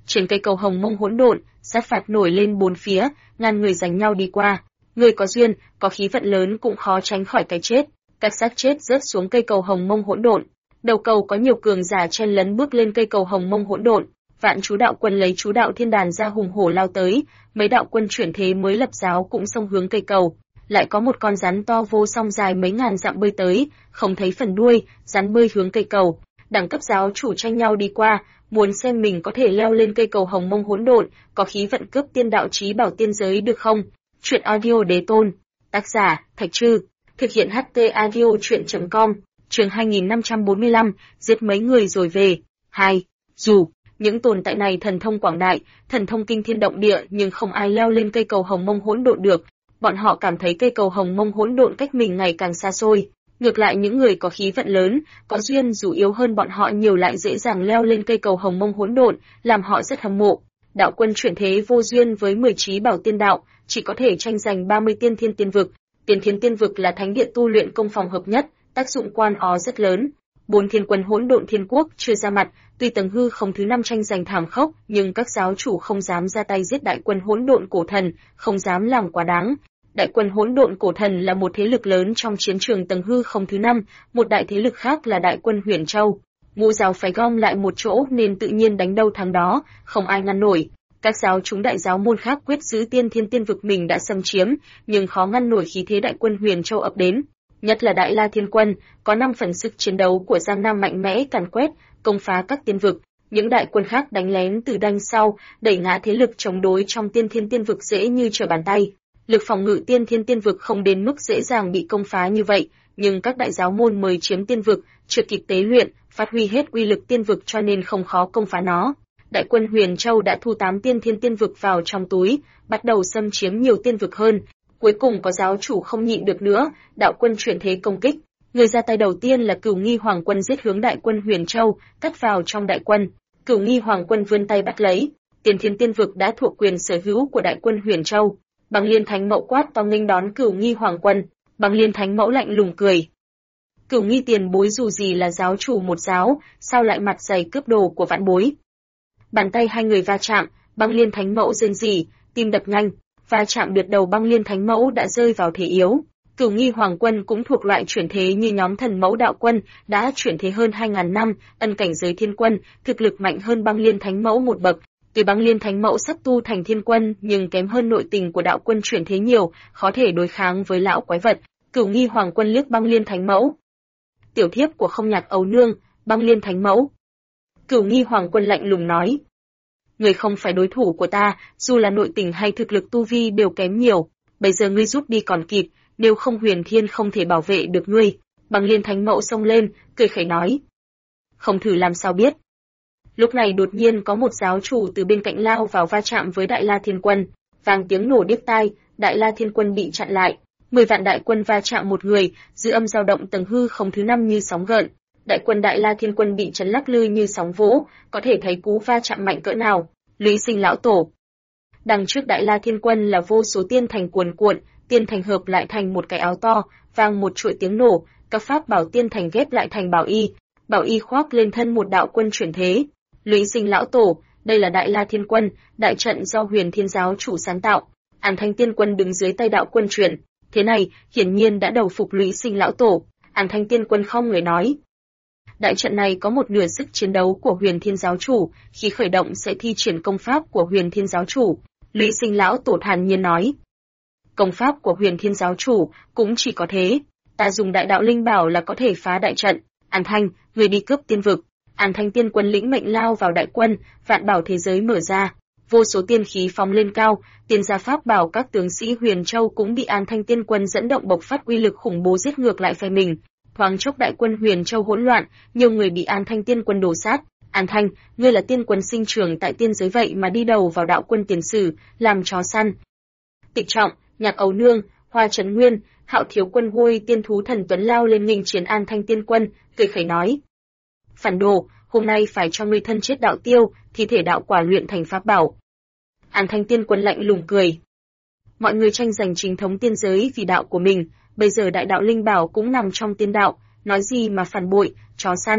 Trên cây cầu hồng mông hỗn độn, sát phạt nổi lên bốn phía, ngàn người giành nhau đi qua. Người có duyên, có khí vận lớn cũng khó tránh khỏi cái chết. Các xác chết rớt xuống cây cầu hồng mông hỗn độn. Đầu cầu có nhiều cường giả chen lấn bước lên cây cầu hồng mông hỗn độn. Vạn chú đạo quân lấy chú đạo thiên đàn ra hùng hổ lao tới, mấy đạo quân chuyển thế mới lập giáo cũng xông hướng cây cầu. Lại có một con rắn to vô song dài mấy ngàn dặm bơi tới, không thấy phần đuôi, rắn bơi hướng cây cầu. Đẳng cấp giáo chủ tranh nhau đi qua, muốn xem mình có thể leo lên cây cầu hồng mông hỗn độn, có khí vận cướp tiên đạo chí bảo tiên giới được không? Truyện audio đế tôn. Tác giả, Thạch Trư. Thực hiện HT audio truyện.com. Chương 2545, giết mấy người rồi về. 2. Dù những tồn tại này thần thông quảng đại, thần thông kinh thiên động địa nhưng không ai leo lên cây cầu hồng mông hỗn độn được. Bọn họ cảm thấy cây cầu hồng mông hỗn độn cách mình ngày càng xa xôi. Ngược lại những người có khí vận lớn, có duyên dù yếu hơn bọn họ nhiều lại dễ dàng leo lên cây cầu hồng mông hỗn độn, làm họ rất hâm mộ. Đạo quân chuyển thế vô duyên với 10 chí bảo tiên đạo, chỉ có thể tranh giành 30 tiên thiên tiên vực. Tiên thiên tiên vực là thánh địa tu luyện công phòng hợp nhất, tác dụng quan ó rất lớn. 4 thiên quân hỗn độn thiên quốc chưa ra mặt, tuy tầng hư không thứ 5 tranh giành thảm khốc, nhưng các giáo chủ không dám ra tay giết đại quân hỗn độn cổ thần, không dám làm quá đáng. Đại quân hỗn độn cổ thần là một thế lực lớn trong chiến trường tầng hư không thứ 5, một đại thế lực khác là đại quân Huyền Châu. Ngũ giáo phải gom lại một chỗ nên tự nhiên đánh đâu thắng đó, không ai ngăn nổi. Các giáo chúng đại giáo môn khác quyết giữ tiên thiên tiên vực mình đã xâm chiếm, nhưng khó ngăn nổi khí thế đại quân Huyền Châu ập đến. Nhất là Đại La Thiên Quân, có 5 phần sức chiến đấu của Giang Nam mạnh mẽ càn quét, công phá các tiên vực. Những đại quân khác đánh lén từ đằng sau, đẩy ngã thế lực chống đối trong tiên thiên tiên vực dễ như trở bàn tay. Lực phòng ngự tiên thiên tiên vực không đến mức dễ dàng bị công phá như vậy, nhưng các đại giáo môn mới chiếm tiên vực, chưa kịp tế luyện, phát huy hết uy lực tiên vực cho nên không khó công phá nó. Đại quân Huyền Châu đã thu 8 tiên thiên tiên vực vào trong túi, bắt đầu xâm chiếm nhiều tiên vực hơn. Cuối cùng có giáo chủ không nhịn được nữa, đạo quân chuyển thế công kích. Người ra tay đầu tiên là Cửu Nghi Hoàng Quân giết hướng đại quân Huyền Châu, cắt vào trong đại quân. Cửu Nghi Hoàng Quân vươn tay bắt lấy, tiên thiên tiên vực đã thuộc quyền sở hữu của đại quân Huyền Châu. Băng Liên Thánh Mẫu quát to nghênh đón Cửu Nghi Hoàng Quân. Băng Liên Thánh Mẫu lạnh lùng cười. Cửu Nghi tiền bối dù gì là giáo chủ một giáo, sao lại mặt dày cướp đồ của vãn bối? Bàn tay hai người va chạm, Băng Liên Thánh Mẫu rên rỉ, tim đập nhanh, va chạm đứt đầu Băng Liên Thánh Mẫu đã rơi vào thế yếu. Cửu Nghi Hoàng Quân cũng thuộc loại chuyển thế như nhóm Thần Mẫu Đạo Quân, đã chuyển thế hơn 2000 năm, ân cảnh giới thiên quân, thực lực mạnh hơn Băng Liên Thánh Mẫu một bậc. Tuy Băng Liên Thánh Mẫu sắp tu thành thiên quân, nhưng kém hơn nội tình của đạo quân chuyển thế nhiều, khó thể đối kháng với lão quái vật. Cửu Nghi Hoàng Quân liếc Băng Liên Thánh Mẫu. Tiểu thiếp của Không Nhạc Ấu Nương, Băng Liên Thánh Mẫu. Cửu Nghi Hoàng Quân lạnh lùng nói: người không phải đối thủ của ta, dù là nội tình hay thực lực tu vi đều kém nhiều. Bây giờ ngươi giúp đi còn kịp, nếu không Huyền Thiên không thể bảo vệ được ngươi. Băng Liên Thánh Mẫu xông lên, cười khẩy nói: không thử làm sao biết. Lúc này đột nhiên có một giáo chủ từ bên cạnh lao vào va chạm với Đại La Thiên Quân, vang tiếng nổ điếc tai, Đại La Thiên Quân bị chặn lại. 10 vạn đại quân va chạm một người, dư âm dao động tầng hư không thứ 5 như sóng gợn. Đại quân Đại La Thiên Quân bị chấn lắc lư như sóng vỗ, có thể thấy cú va chạm mạnh cỡ nào. Lý Sinh lão tổ. Đằng trước Đại La Thiên Quân là vô số tiên thành cuồn cuộn, tiên thành hợp lại thành một cái áo to, vang một chuỗi tiếng nổ, các pháp bảo tiên thành ghép lại thành bảo y khoác lên thân một đạo quân chuyển thế. Lý Sinh lão tổ, đây là Đại La Thiên Quân, đại trận do Huyền Thiên giáo chủ sáng tạo. An Thanh Tiên Quân đứng dưới tay đạo quân chuyển, thế này hiển nhiên đã đầu phục Lý Sinh lão tổ. An Thanh Tiên Quân không người nói: đại trận này có một nửa sức chiến đấu của Huyền Thiên giáo chủ, khi khởi động sẽ thi triển công pháp của Huyền Thiên giáo chủ. Lý Sinh lão tổ thản nhiên nói: công pháp của Huyền Thiên giáo chủ cũng chỉ có thế, ta dùng đại đạo linh bảo là có thể phá đại trận. An Thanh, người đi cướp tiên vực. An Thanh Tiên Quân lĩnh mệnh lao vào đại quân, vạn bảo thế giới mở ra, vô số tiên khí phóng lên cao, tiên gia pháp bảo các tướng sĩ Huyền Châu cũng bị An Thanh Tiên Quân dẫn động bộc phát uy lực khủng bố giết ngược lại phe mình. Thoáng chốc đại quân Huyền Châu hỗn loạn, nhiều người bị An Thanh Tiên Quân đổ sát. An Thanh, ngươi là tiên quân sinh trưởng tại tiên giới vậy mà đi đầu vào đạo quân tiền sử, làm chó săn. Tịch Trọng, Nhạc Ấu Nương, Hoa Trấn Nguyên, Hạo Thiếu Quân Hôi Tiên Thú Thần Tuấn lao lên nghênh chiến An Thanh Tiên Quân, cười khẩy nói: phản đồ, hôm nay phải cho ngươi thân chết đạo tiêu, thi thể đạo quả luyện thành pháp bảo. An Thanh Tiên Quân lạnh lùng cười: mọi người tranh giành chính thống tiên giới vì đạo của mình, bây giờ đại đạo linh bảo cũng nằm trong tiên đạo, nói gì mà phản bội, chó săn.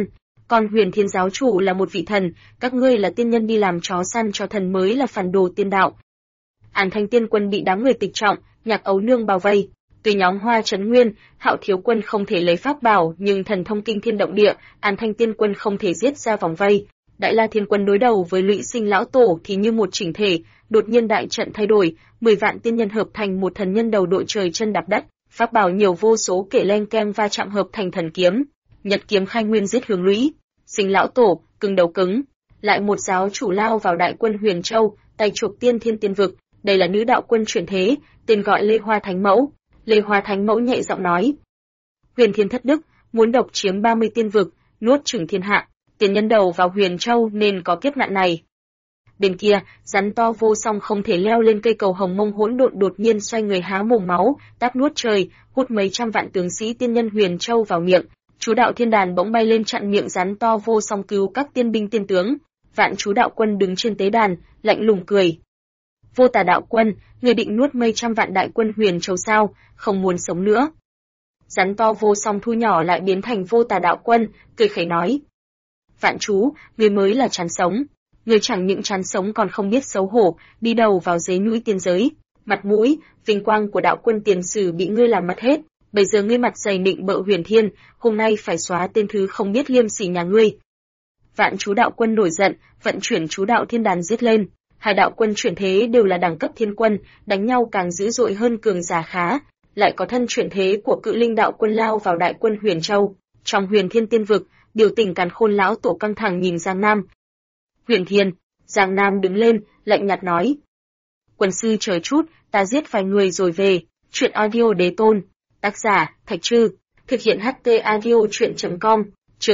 Còn Huyền Thiên giáo chủ là một vị thần, các ngươi là tiên nhân đi làm chó săn cho thần mới là phản đồ tiên đạo. An Thanh Tiên Quân bị đám người Tịch Trọng, Nhạc Ấu Nương bao vây. Tuy nhóm Hoa Trấn Nguyên, Hạo Thiếu Quân không thể lấy pháp bảo, nhưng thần thông kinh thiên động địa, An Thanh Tiên Quân không thể giết ra vòng vây. Đại La Thiên Quân đối đầu với Lụy Sinh lão tổ thì như một chỉnh thể, đột nhiên đại trận thay đổi, 10 vạn tiên nhân hợp thành một thần nhân đầu đội trời chân đạp đất, pháp bảo nhiều vô số kể len keng va chạm hợp thành thần kiếm. Nhật kiếm khai nguyên giết hướng Lũy Sinh lão tổ, cứng đầu cứng. Lại một giáo chủ lao vào đại quân Huyền Châu, tay chụp tiên thiên tiên vực. Đây là nữ đạo quân chuyển thế, tên gọi Lê Hoa Thánh Mẫu. Lê Hoa Thánh Mẫu nhẹ giọng nói: Huyền Thiên thất đức, muốn độc chiếm 30 tiên vực, nuốt chửng thiên hạ. Tiền nhân đầu vào Huyền Châu nên có kiếp nạn này. Bên kia, rắn to vô song không thể leo lên cây cầu hồng mông hỗn độn đột nhiên xoay người há mồm máu, táp nuốt trời, hút mấy trăm vạn tướng sĩ tiên nhân Huyền Châu vào miệng. Chú đạo thiên đàn bỗng bay lên chặn miệng rắn to vô song cứu các tiên binh tiên tướng. Vạn chú đạo quân đứng trên tế đàn, lạnh lùng cười. Vô Tà đạo quân, người định nuốt mấy trăm vạn đại quân Huyền Châu sao, không muốn sống nữa. Rắn to vô song thu nhỏ lại biến thành Vô Tà đạo quân, cười khẩy nói: Vạn chú, người mới là chán sống. Người chẳng những chán sống còn không biết xấu hổ, đi đầu vào dế nhũi tiên giới. Mặt mũi, vinh quang của đạo quân tiền sử bị ngươi làm mất hết. Bây giờ ngươi mặt dày nịnh bợ Huyền Thiên, hôm nay phải xóa tên thứ không biết liêm sỉ nhà ngươi. Vạn chú đạo quân nổi giận, vận chuyển chú đạo thiên đàn giết lên. Hai đạo quân chuyển thế đều là đẳng cấp thiên quân, đánh nhau càng dữ dội hơn cường giả khá. Lại có thân chuyển thế của Cự Linh đạo quân lao vào đại quân Huyền Châu. Trong Huyền Thiên tiên vực, biểu tình Càn Khôn lão tổ căng thẳng nhìn Giang Nam. Huyền Thiên, Giang Nam đứng lên, lạnh nhạt nói: Quân sư chờ chút, ta giết vài người rồi về. Chuyện audio đế tôn. Tác giả, Thạch Trư. Thực hiện HT audio chuyện.com. Chương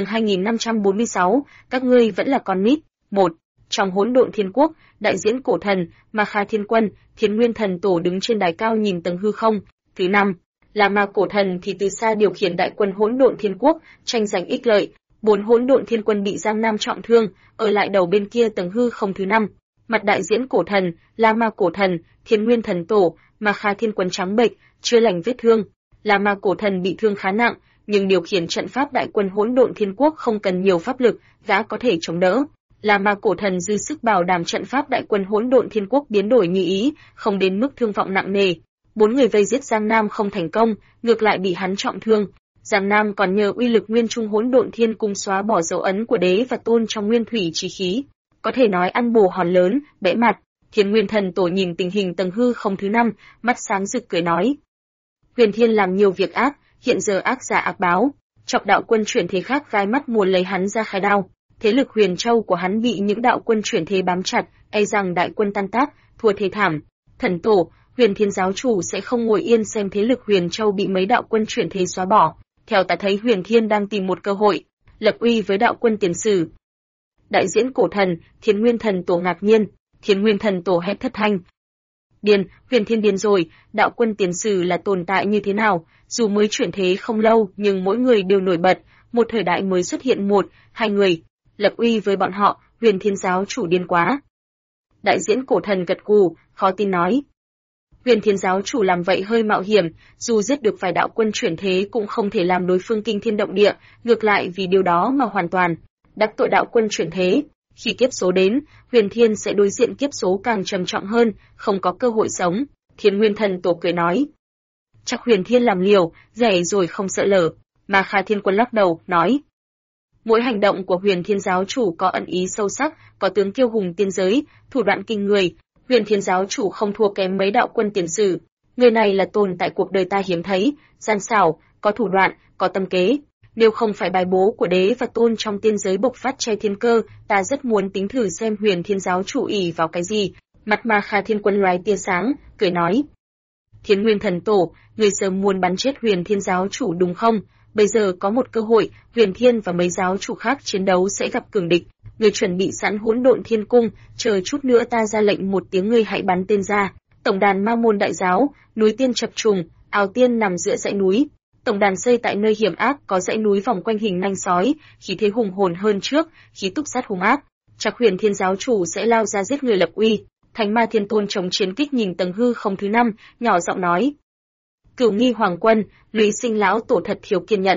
2546, các ngươi vẫn là con nít. 1. Trong hỗn độn thiên quốc, đại diễn cổ thần, Ma Kha Thiên Quân, Thiên Nguyên thần tổ đứng trên đài cao nhìn tầng hư không. Thứ 5. Là Ma cổ thần thì từ xa điều khiển đại quân hỗn độn thiên quốc, tranh giành ích lợi. 4 hỗn độn thiên quân bị Giang Nam trọng thương, ở lại đầu bên kia tầng hư không thứ 5. Mặt đại diễn cổ thần, La Ma cổ thần, Thiên Nguyên thần tổ, Ma Kha Thiên Quân trắng bệch, chưa lành vết thương. La Ma cổ thần bị thương khá nặng, nhưng điều khiển trận pháp đại quân hỗn độn thiên quốc không cần nhiều pháp lực, gã có thể chống đỡ. La Ma cổ thần dư sức bảo đảm trận pháp đại quân hỗn độn thiên quốc biến đổi như ý, không đến mức thương vọng nặng nề. 4 người vây giết Giang Nam không thành công, ngược lại bị hắn trọng thương. Giang Nam còn nhờ uy lực Nguyên Trung Hỗn Độn Thiên Cung xóa bỏ dấu ấn của đế và tôn trong nguyên thủy chí khí, có thể nói ăn bổ hòn lớn, bẽ mặt. Thiên Nguyên thần tổ nhìn tình hình tầng hư không thứ 5, mắt sáng rực cười nói: Huyền Thiên làm nhiều việc ác, hiện giờ ác giả ác báo, chọc đạo quân chuyển thế khác gai mắt muốn lấy hắn ra khai đao. Thế lực Huyền Châu của hắn bị những đạo quân chuyển thế bám chặt, e rằng đại quân tan tác, thua thê thảm. Thần tổ, Huyền Thiên giáo chủ sẽ không ngồi yên xem thế lực Huyền Châu bị mấy đạo quân chuyển thế xóa bỏ. Theo ta thấy Huyền Thiên đang tìm một cơ hội, lập uy với đạo quân tiền sử. Đại diễn cổ thần, Thiên Nguyên thần tổ ngạc nhiên, Thiên Nguyên thần tổ hét thất thanh. Điên, Huyền Thiên điên rồi, đạo quân tiền sử là tồn tại như thế nào, dù mới chuyển thế không lâu nhưng mỗi người đều nổi bật, một thời đại mới xuất hiện 1, 2 người, lập uy với bọn họ, Huyền Thiên giáo chủ điên quá. Đại diễn cổ thần gật gù, khó tin nói. Huyền Thiên giáo chủ làm vậy hơi mạo hiểm, dù giết được vài đạo quân chuyển thế cũng không thể làm đối phương kinh thiên động địa, ngược lại vì điều đó mà hoàn toàn đắc tội đạo quân chuyển thế. Khi kiếp số đến, Huyền Thiên sẽ đối diện kiếp số càng trầm trọng hơn, không có cơ hội sống. Thiên Nguyên thần tổ cười nói: Chắc Huyền Thiên làm liều, rẻ rồi không sợ lở. Ma Kha Thiên Quân lắc đầu, nói: Mỗi hành động của Huyền Thiên giáo chủ có ẩn ý sâu sắc, có tướng kiêu hùng tiên giới, thủ đoạn kinh người. Huyền Thiên giáo chủ không thua kém mấy đạo quân tiền sử. Người này là tồn tại cuộc đời ta hiếm thấy, gian xảo, có thủ đoạn, có tâm kế. Nếu không phải bài bố của đế và tôn trong tiên giới bộc phát che thiên cơ, ta rất muốn tính thử xem Huyền Thiên giáo chủ ỷ vào cái gì. Mặt Ma Kha Thiên Quân lóe tia sáng, cười nói: Thiên Nguyên thần tổ, người sớm muốn bắn chết Huyền Thiên giáo chủ đúng không? Bây giờ có một cơ hội, Huyền Thiên và mấy giáo chủ khác chiến đấu sẽ gặp cường địch. Người chuẩn bị sẵn Hỗn Độn Thiên Cung, chờ chút nữa ta ra lệnh một tiếng ngươi hãy bắn tên ra. Tổng đàn Ma môn đại giáo, núi tiên chập trùng, ào tiên nằm giữa dãy núi. Tổng đàn xây tại nơi hiểm ác, có dãy núi vòng quanh hình nanh sói, khí thế hùng hồn hơn trước, khí túc sát hung ác. Chắc Huyền Thiên giáo chủ sẽ lao ra giết người lập uy. Thánh Ma Thiên Tôn chống chiến kích nhìn tầng hư không thứ 5, nhỏ giọng nói: Cửu Nghi Hoàng Quân, Lũy Sinh lão tổ thật thiếu kiên nhẫn.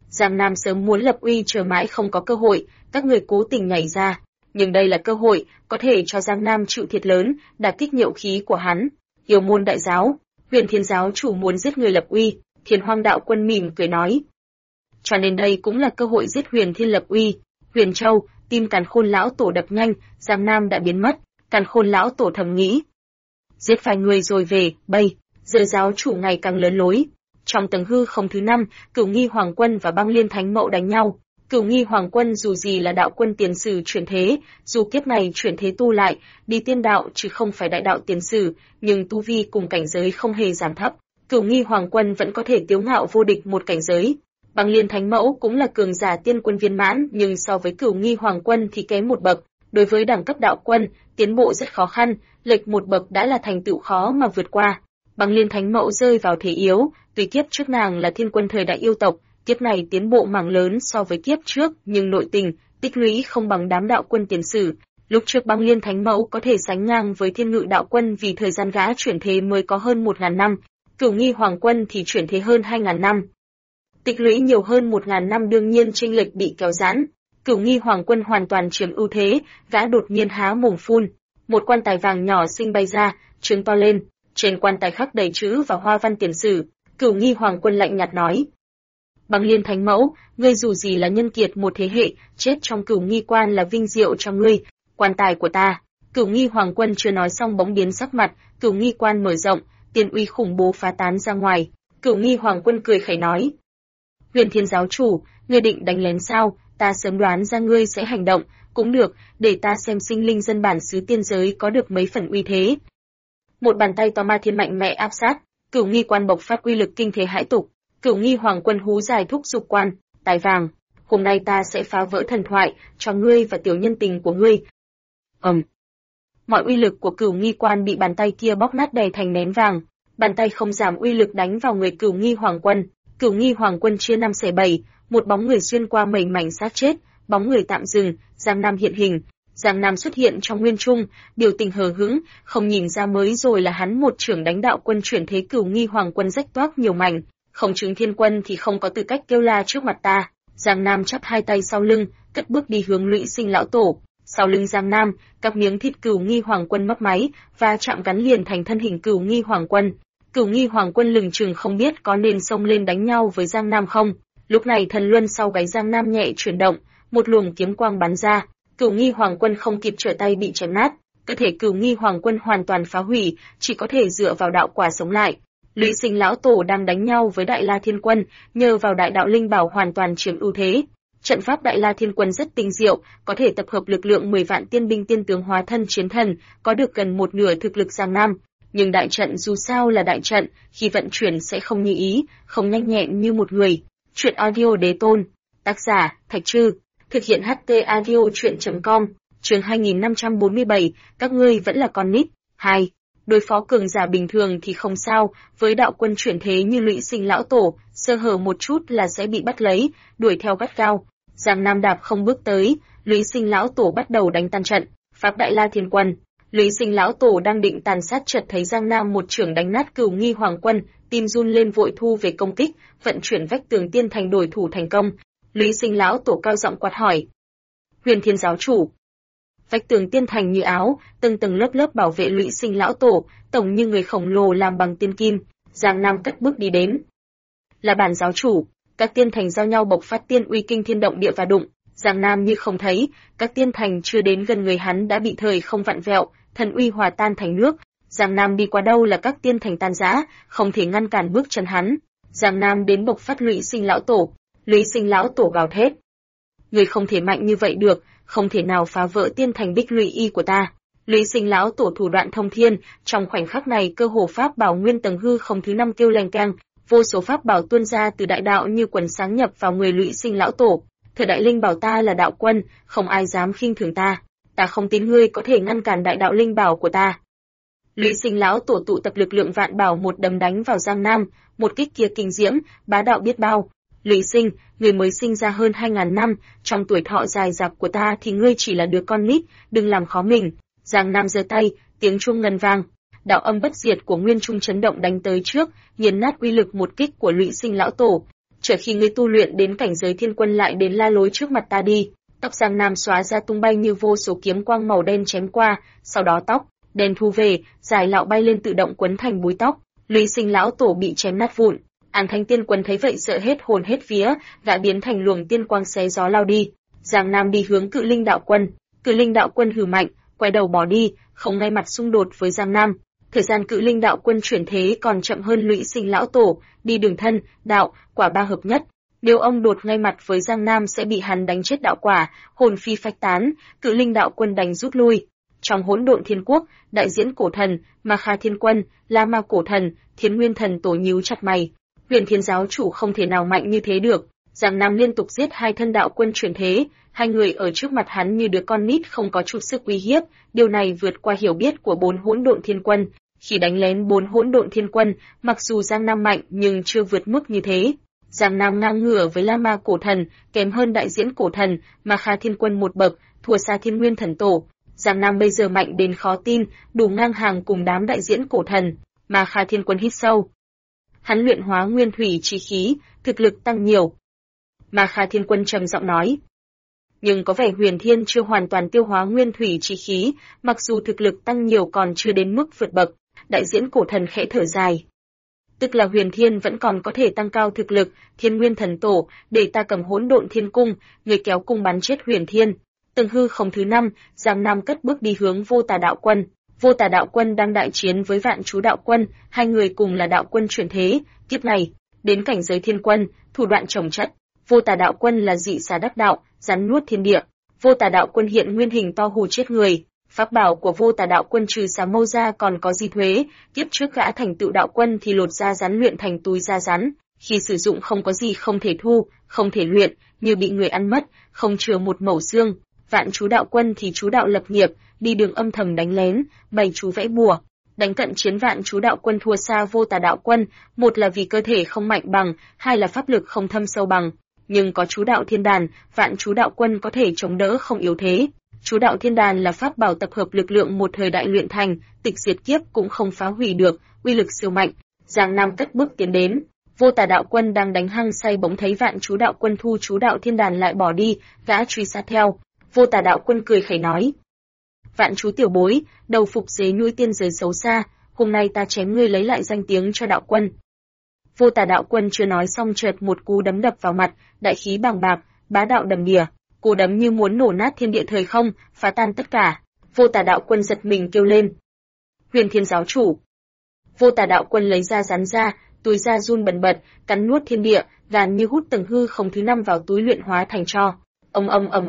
Giang Nam sớm muốn lập uy chờ mãi không có cơ hội, các người cố tình nhảy ra. Nhưng đây là cơ hội, có thể cho Giang Nam chịu thiệt lớn, đả kích nhuệ khí của hắn. Yêu môn đại giáo, Huyền Thiên giáo chủ muốn giết người lập uy, Thiên Hoang đạo quân mỉm cười nói. Cho nên đây cũng là cơ hội giết Huyền Thiên lập uy. Huyền Châu, tim Càn Khôn lão tổ đập nhanh, Giang Nam đã biến mất, Càn Khôn lão tổ thầm nghĩ. Giết vài người rồi về, bây giờ giáo chủ ngày càng lớn lối. Trong tầng hư không thứ 5, Cửu Nghi Hoàng Quân và Băng Liên Thánh Mẫu đánh nhau. Cửu Nghi Hoàng Quân dù gì là đạo quân tiền sử chuyển thế, dù kiếp này chuyển thế tu lại, đi tiên đạo chứ không phải đại đạo tiền sử, nhưng tu vi cùng cảnh giới không hề giảm thấp. Cửu Nghi Hoàng Quân vẫn có thể tiếu ngạo vô địch một cảnh giới. Băng Liên Thánh Mẫu cũng là cường giả tiên quân viên mãn, nhưng so với Cửu Nghi Hoàng Quân thì kém một bậc. Đối với đẳng cấp đạo quân, tiến bộ rất khó khăn, lệch một bậc đã là thành tựu khó mà vượt qua. Băng Liên Thánh Mẫu rơi vào thế yếu, tuy kiếp trước nàng là thiên quân thời đại yêu tộc, kiếp này tiến bộ mảng lớn so với kiếp trước, nhưng nội tình, tích lũy không bằng đám đạo quân tiền sử. Lúc trước Băng Liên Thánh Mẫu có thể sánh ngang với Thiên Ngự đạo quân vì thời gian gã chuyển thế mới có hơn 1000 năm, Cửu Nghi Hoàng Quân thì chuyển thế hơn 2000 năm. Tích lũy nhiều hơn 1000 năm đương nhiên chênh lệch bị kéo giãn. Cửu Nghi Hoàng Quân hoàn toàn chiếm ưu thế, gã đột nhiên há mồm phun, một quan tài vàng nhỏ xinh bay ra, trướng to lên, trên quan tài khắc đầy chữ và hoa văn tiền sử. Cửu Nghi Hoàng Quân lạnh nhạt nói: Băng Liên Thánh Mẫu, ngươi dù gì là nhân kiệt một thế hệ, chết trong Cửu Nghi quan là vinh diệu cho ngươi. Quan tài của ta. Cửu Nghi Hoàng Quân chưa nói xong bỗng biến sắc mặt, Cửu Nghi quan mở rộng, tiên uy khủng bố phá tán ra ngoài. Cửu Nghi Hoàng Quân cười khẩy nói: Huyền Thiên giáo chủ, ngươi định đánh lén sao? Ta sớm đoán ra ngươi sẽ hành động, cũng được, để ta xem sinh linh dân bản xứ tiên giới có được mấy phần uy thế. Một bàn tay to ma thiên mạnh mẽ áp sát, Cửu Nghi quan bộc phát uy lực kinh thế hãi tục. Cửu Nghi Hoàng Quân hú dài thúc giục quan tài vàng, hôm nay ta sẽ phá vỡ thần thoại cho ngươi và tiểu nhân tình của ngươi. Mọi uy lực của Cửu Nghi quan bị bàn tay kia bóp nát đầy thành nén vàng. Bàn tay không giảm uy lực đánh vào người Cửu Nghi Hoàng Quân. Cửu Nghi Hoàng Quân chia 5 xẻ 7, một bóng người xuyên qua mẩy mảnh xác chết, bóng người tạm dừng, Giang Nam hiện hình. Giang Nam xuất hiện trong nguyên trung, biểu tình hờ hững, không nhìn ra mới rồi là hắn một trưởng đánh đạo quân chuyển thế. Cửu Nghi Hoàng Quân rách toác nhiều mảnh, không chứng thiên quân thì không có tư cách kêu la trước mặt ta. Giang Nam chắp hai tay sau lưng, cất bước đi hướng Lũy Sinh lão tổ. Sau lưng Giang Nam, các miếng thịt Cửu Nghi Hoàng Quân mấp máy và chạm gắn liền thành thân hình Cửu Nghi Hoàng Quân. Cửu Nghi Hoàng Quân lừng chừng không biết có nên xông lên đánh nhau với Giang Nam không. Lúc này thần luân sau gáy Giang Nam nhẹ chuyển động, một luồng kiếm quang bắn ra, Cửu Nghi Hoàng Quân không kịp trở tay bị chém nát, cơ thể Cửu Nghi Hoàng Quân hoàn toàn phá hủy, chỉ có thể dựa vào đạo quả sống lại. Lũy Sinh lão tổ đang đánh nhau với Đại La Thiên Quân, nhờ vào đại đạo linh bảo hoàn toàn chiếm ưu thế. Trận pháp Đại La Thiên Quân rất tinh diệu, có thể tập hợp lực lượng 10 vạn tiên binh tiên tướng hóa thân chiến thần, có được gần một nửa thực lực Giang Nam. Nhưng đại trận dù sao là đại trận, khi vận chuyển sẽ không như ý, không nhanh nhẹn như một người. Truyện audio đế tôn, tác giả Thạch Trư, thực hiện HT audio truyện.com, chương 2547, các ngươi vẫn là con nít. 2. Đối phó cường giả bình thường thì không sao, với đạo quân chuyển thế như Lũy Sinh lão tổ, sơ hở một chút là sẽ bị bắt lấy, đuổi theo gắt gao. Giang Nam đạp không bước tới, Lũy Sinh lão tổ bắt đầu đánh tan trận, pháp Đại La Thiên Quân. Lũy Sinh lão tổ đang định tàn sát, chợt thấy Giang Nam một chưởng đánh nát Cửu Nghi Hoàng Quân, tim run lên vội thu về công kích, vận chuyển vách tường tiên thành đổi thủ thành công. Lũy Sinh lão tổ cao giọng quát hỏi: Huyền Thiên giáo chủ. Vách tường tiên thành như áo, tầng tầng lớp lớp bảo vệ Lũy Sinh lão tổ, tổng như người khổng lồ làm bằng tiên kim. Giang Nam cất bước đi đến. Là bản giáo chủ, các tiên thành giao nhau bộc phát tiên uy kinh thiên động địa và đụng. Giang Nam như không thấy, các tiên thành chưa đến gần người hắn đã bị thời không vặn vẹo, thần uy hòa tan thành nước. Giang Nam đi qua đâu là các tiên thành tan rã, không thể ngăn cản bước chân hắn. Giang Nam đến bộc phát Lũy Sinh lão tổ. Lũy Sinh lão tổ gào thét: Người không thể mạnh như vậy được, không thể nào phá vỡ tiên thành Bích Lũy Y của ta. Lũy Sinh lão tổ thủ đoạn thông thiên, trong khoảnh khắc này cơ hồ pháp bảo nguyên tầng hư không thứ 5 kêu leng keng, vô số pháp bảo tuôn ra từ đại đạo như quần sáng nhập vào người Lũy Sinh lão tổ. Thời đại linh bảo ta là đạo quân, không ai dám khinh thường ta. Ta không tin ngươi có thể ngăn cản đại đạo linh bảo của ta. Lũy Sinh lão tổ tụ tập lực lượng vạn bảo một đấm đánh vào Giang Nam, một kích kia kinh diễm, bá đạo biết bao. Lũy Sinh, người mới sinh ra hơn 2000 năm, trong tuổi thọ dài dặc của ta thì ngươi chỉ là đứa con nít, đừng làm khó mình. Giang Nam giơ tay, tiếng chuông ngân vang, đạo âm bất diệt của nguyên trung chấn động đánh tới trước, nghiền nát uy lực một kích của Lũy Sinh lão tổ. chờ khi ngươi tu luyện đến cảnh giới thiên quân lại đến la lối trước mặt ta đi. Tóc Giang Nam xóa ra tung bay như vô số kiếm quang màu đen chém qua, sau đó tóc đen thu về, dài lạo bay lên tự động quấn thành búi tóc. Lũy Sinh lão tổ bị chém nát vụn. An Thanh Tiên Quân thấy vậy sợ hết hồn hết vía, gã biến thành luồng tiên quang xé gió lao đi. Giang Nam đi hướng Cự Linh đạo quân. Cự Linh đạo quân hừ mạnh, quay đầu bỏ đi, không ngay mặt xung đột với Giang Nam. Thời gian Cự Linh đạo quân chuyển thế còn chậm hơn Lũy Sinh lão tổ, đi đường thân, đạo, quả ba hợp nhất. Nếu ông đột ngay mặt với Giang Nam sẽ bị hắn đánh chết đạo quả, hồn phi phách tán. Cự Linh đạo quân đành rút lui. Trong Hỗn Độn Thiên Quốc, đại diễn cổ thần, Ma Kha Thiên Quân, La Ma cổ thần, Thiên Nguyên thần tổ nhíu chặt mày. Huyền Thiên giáo chủ không thể nào mạnh như thế được. Giang Nam liên tục giết hai thân đạo quân chuyển thế, hai người ở trước mặt hắn như đứa con nít không có chút sức uy hiếp, điều này vượt qua hiểu biết của 4 Hỗn Độn Thiên Quân. Khi đánh lén 4 Hỗn Độn Thiên Quân, mặc dù Giang Nam mạnh nhưng chưa vượt mức như thế. Giang Nam ngang ngửa với La Ma cổ thần, kém hơn đại diễn cổ thần, Ma Kha Thiên Quân một bậc, thua xa Thiên Nguyên thần tổ. Giang Nam bây giờ mạnh đến khó tin, đủ ngang hàng cùng đám đại diễn cổ thần. Ma Kha Thiên Quân hít sâu. Hắn luyện hóa nguyên thủy chi khí, thực lực tăng nhiều. Ma Kha Thiên Quân trầm giọng nói. Nhưng có vẻ Huyền Thiên chưa hoàn toàn tiêu hóa nguyên thủy chi khí, mặc dù thực lực tăng nhiều còn chưa đến mức vượt bậc. Đại diễn cổ thần khẽ thở dài. Tức là Huyền Thiên vẫn còn có thể tăng cao thực lực, Thiên Nguyên thần tổ, để ta cầm Hỗn Độn Thiên cung, người kéo cung bắn chết Huyền Thiên. Tầng hư không thứ 5, Giang Nam cất bước đi hướng Vô Tà đạo quân. Vô Tà đạo quân đang đại chiến với Vạn Chú đạo quân, hai người cùng là đạo quân chuyển thế, kiếp này đến cảnh giới thiên quân, thủ đoạn chồng chất. Vô Tà đạo quân là dị xà đắc đạo, rắn nuốt thiên địa. Vô Tà đạo quân hiện nguyên hình to hù chết người. Pháp bảo của Vô Tà đạo quân trừ xà mâu ra còn có di thuế, kiếp trước gã thành tựu đạo quân thì lột da rắn luyện thành túi da rắn, khi sử dụng không có gì không thể thu, không thể luyện, như bị người ăn mất, không chừa một mẩu xương. Vạn Chú đạo quân thì chú đạo lập nghiệp, đi đường âm thầm đánh lén, bày chú vẽ bùa. Đánh cận chiến Vạn Chú đạo quân thua xa Vô Tà đạo quân, một là vì cơ thể không mạnh bằng, hai là pháp lực không thâm sâu bằng. Nhưng có chú đạo thiên đàn, Vạn Chú đạo quân có thể chống đỡ không yếu thế. Chú đạo thiên đàn là pháp bảo tập hợp lực lượng một thời đại luyện thành, tịch diệt kiếp cũng không phá hủy được, uy lực siêu mạnh. Giang Nam cất bước tiến đến. Vô Tà đạo quân đang đánh hăng say bỗng thấy Vạn Chú đạo quân thu chú đạo thiên đàn lại bỏ đi, gã truy sát theo. Vô Tà đạo quân cười khẩy nói: Vạn Chú tiểu bối, đầu phục dế nhũi tiên giới xấu xa, hôm nay ta chém ngươi lấy lại danh tiếng cho đạo quân. Vô Tà đạo quân chưa nói xong chợt một cú đấm đập vào mặt, đại khí bàng bạc, bá đạo đầm đìa, cú đấm như muốn nổ nát thiên địa thời không, phá tan tất cả. Vô Tà đạo quân giật mình kêu lên: Huyền Thiên giáo chủ! Vô Tà đạo quân lấy ra rắn ra, túi da run bần bật, cắn nuốt thiên địa, gàn như hút tầng hư không thứ 5 vào túi luyện hóa thành tro. Ầm.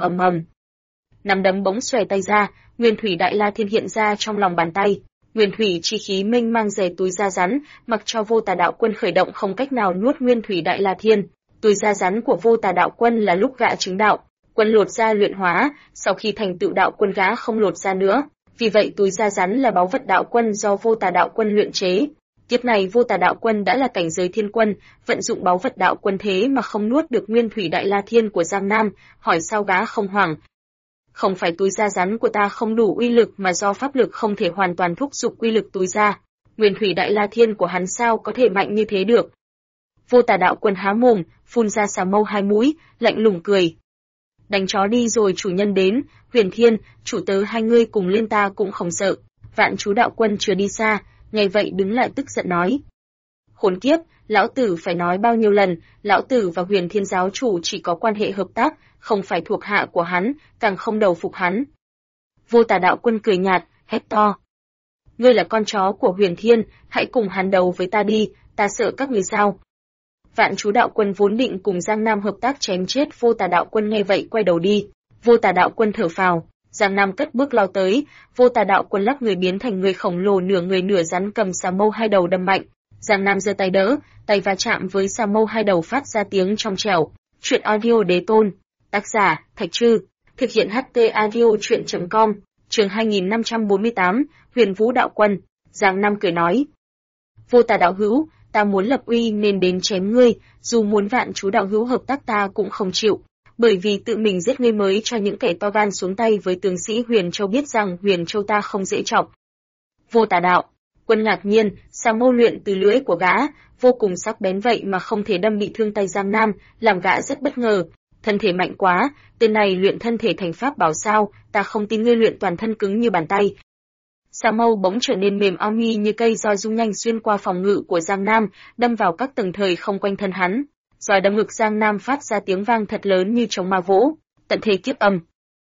Nắm đấm bỗng xòe tay ra, Nguyên Thủy Đại La Thiên hiện ra trong lòng bàn tay. Nguyên thủy chi khí mênh mang dày túi da rắn, mặc cho Vô Tà đạo quân khởi động không cách nào nuốt Nguyên Thủy Đại La Thiên. Túi da rắn của Vô Tà đạo quân là lúc gã chứng đạo, quân lột ra luyện hóa, sau khi thành tựu đạo quân gã không lột ra nữa. Vì vậy túi da rắn là báu vật đạo quân do Vô Tà đạo quân luyện chế. Kiếp này Vô Tà đạo quân đã là cảnh giới thiên quân, vận dụng báu vật đạo quân thế mà không nuốt được Nguyên Thủy Đại La Thiên của Giang Nam, hỏi sao gã không hoảng. Không phải túi da rắn của ta không đủ uy lực mà do pháp lực không thể hoàn toàn thúc giục uy lực túi da. Nguyên Thủy Đại La Thiên của hắn sao có thể mạnh như thế được? Vô Tà đạo quân há mồm, phun ra xà mâu 2 mũi, lạnh lùng cười. Đánh chó đi rồi chủ nhân đến, Huyền Thiên, chủ tớ hai ngươi cùng lên ta cũng không sợ. Vạn Chú đạo quân chưa đi xa, nghe vậy đứng lại tức giận nói. Khốn kiếp, lão tử phải nói bao nhiêu lần, lão tử và Huyền Thiên giáo chủ chỉ có quan hệ hợp tác, không phải thuộc hạ của hắn, càng không đầu phục hắn. Vô Tà đạo quân cười nhạt, hét to. Ngươi là con chó của Huyền Thiên, hãy cùng hắn đầu với ta đi, ta sợ các ngươi sao? Vạn Chú đạo quân vốn định cùng Giang Nam hợp tác chém chết Vô Tà đạo quân nghe vậy quay đầu đi. Vô Tà đạo quân thở phào, Giang Nam cất bước lao tới, Vô Tà đạo quân lắc người biến thành người khổng lồ nửa người nửa rắn cầm xà mâu 2 đầu đâm mạnh. Giang Nam giơ tay đỡ, tay va chạm với xà mâu 2 đầu phát ra tiếng trong trẻo. Truyện audio Đế Tôn, tác giả Thạch Trư, thực hiện HT audio truyện.com, chương 2548, Huyền Vũ đạo quân. Giang Nam cười nói: Vô Tà đạo hữu, ta muốn lập uy nên đến chém ngươi, dù muốn Vạn Chú đạo hữu hợp tác ta cũng không chịu, bởi vì tự mình giết ngươi mới cho những kẻ to gan xuống tay với tướng sĩ Huyền Châu biết rằng Huyền Châu ta không dễ chọc. Vô Tà đạo, Quân ngạc nhiên, xà mâu luyện từ lưỡi của gã, vô cùng sắc bén vậy mà không thể đâm bị thương tay Giang Nam, làm gã rất bất ngờ. Thân thể mạnh quá, tên này luyện thân thể thành pháp bảo sao, ta không tin ngươi luyện toàn thân cứng như bàn tay. Xà mâu bỗng trở nên mềm ao mi như cây roi dung nhanh xuyên qua phòng ngự của Giang Nam, đâm vào các tầng thời không quanh thân hắn. Roi đâm ngực Giang Nam phát ra tiếng vang thật lớn như trống ma vỗ, tận thế kiếp âm.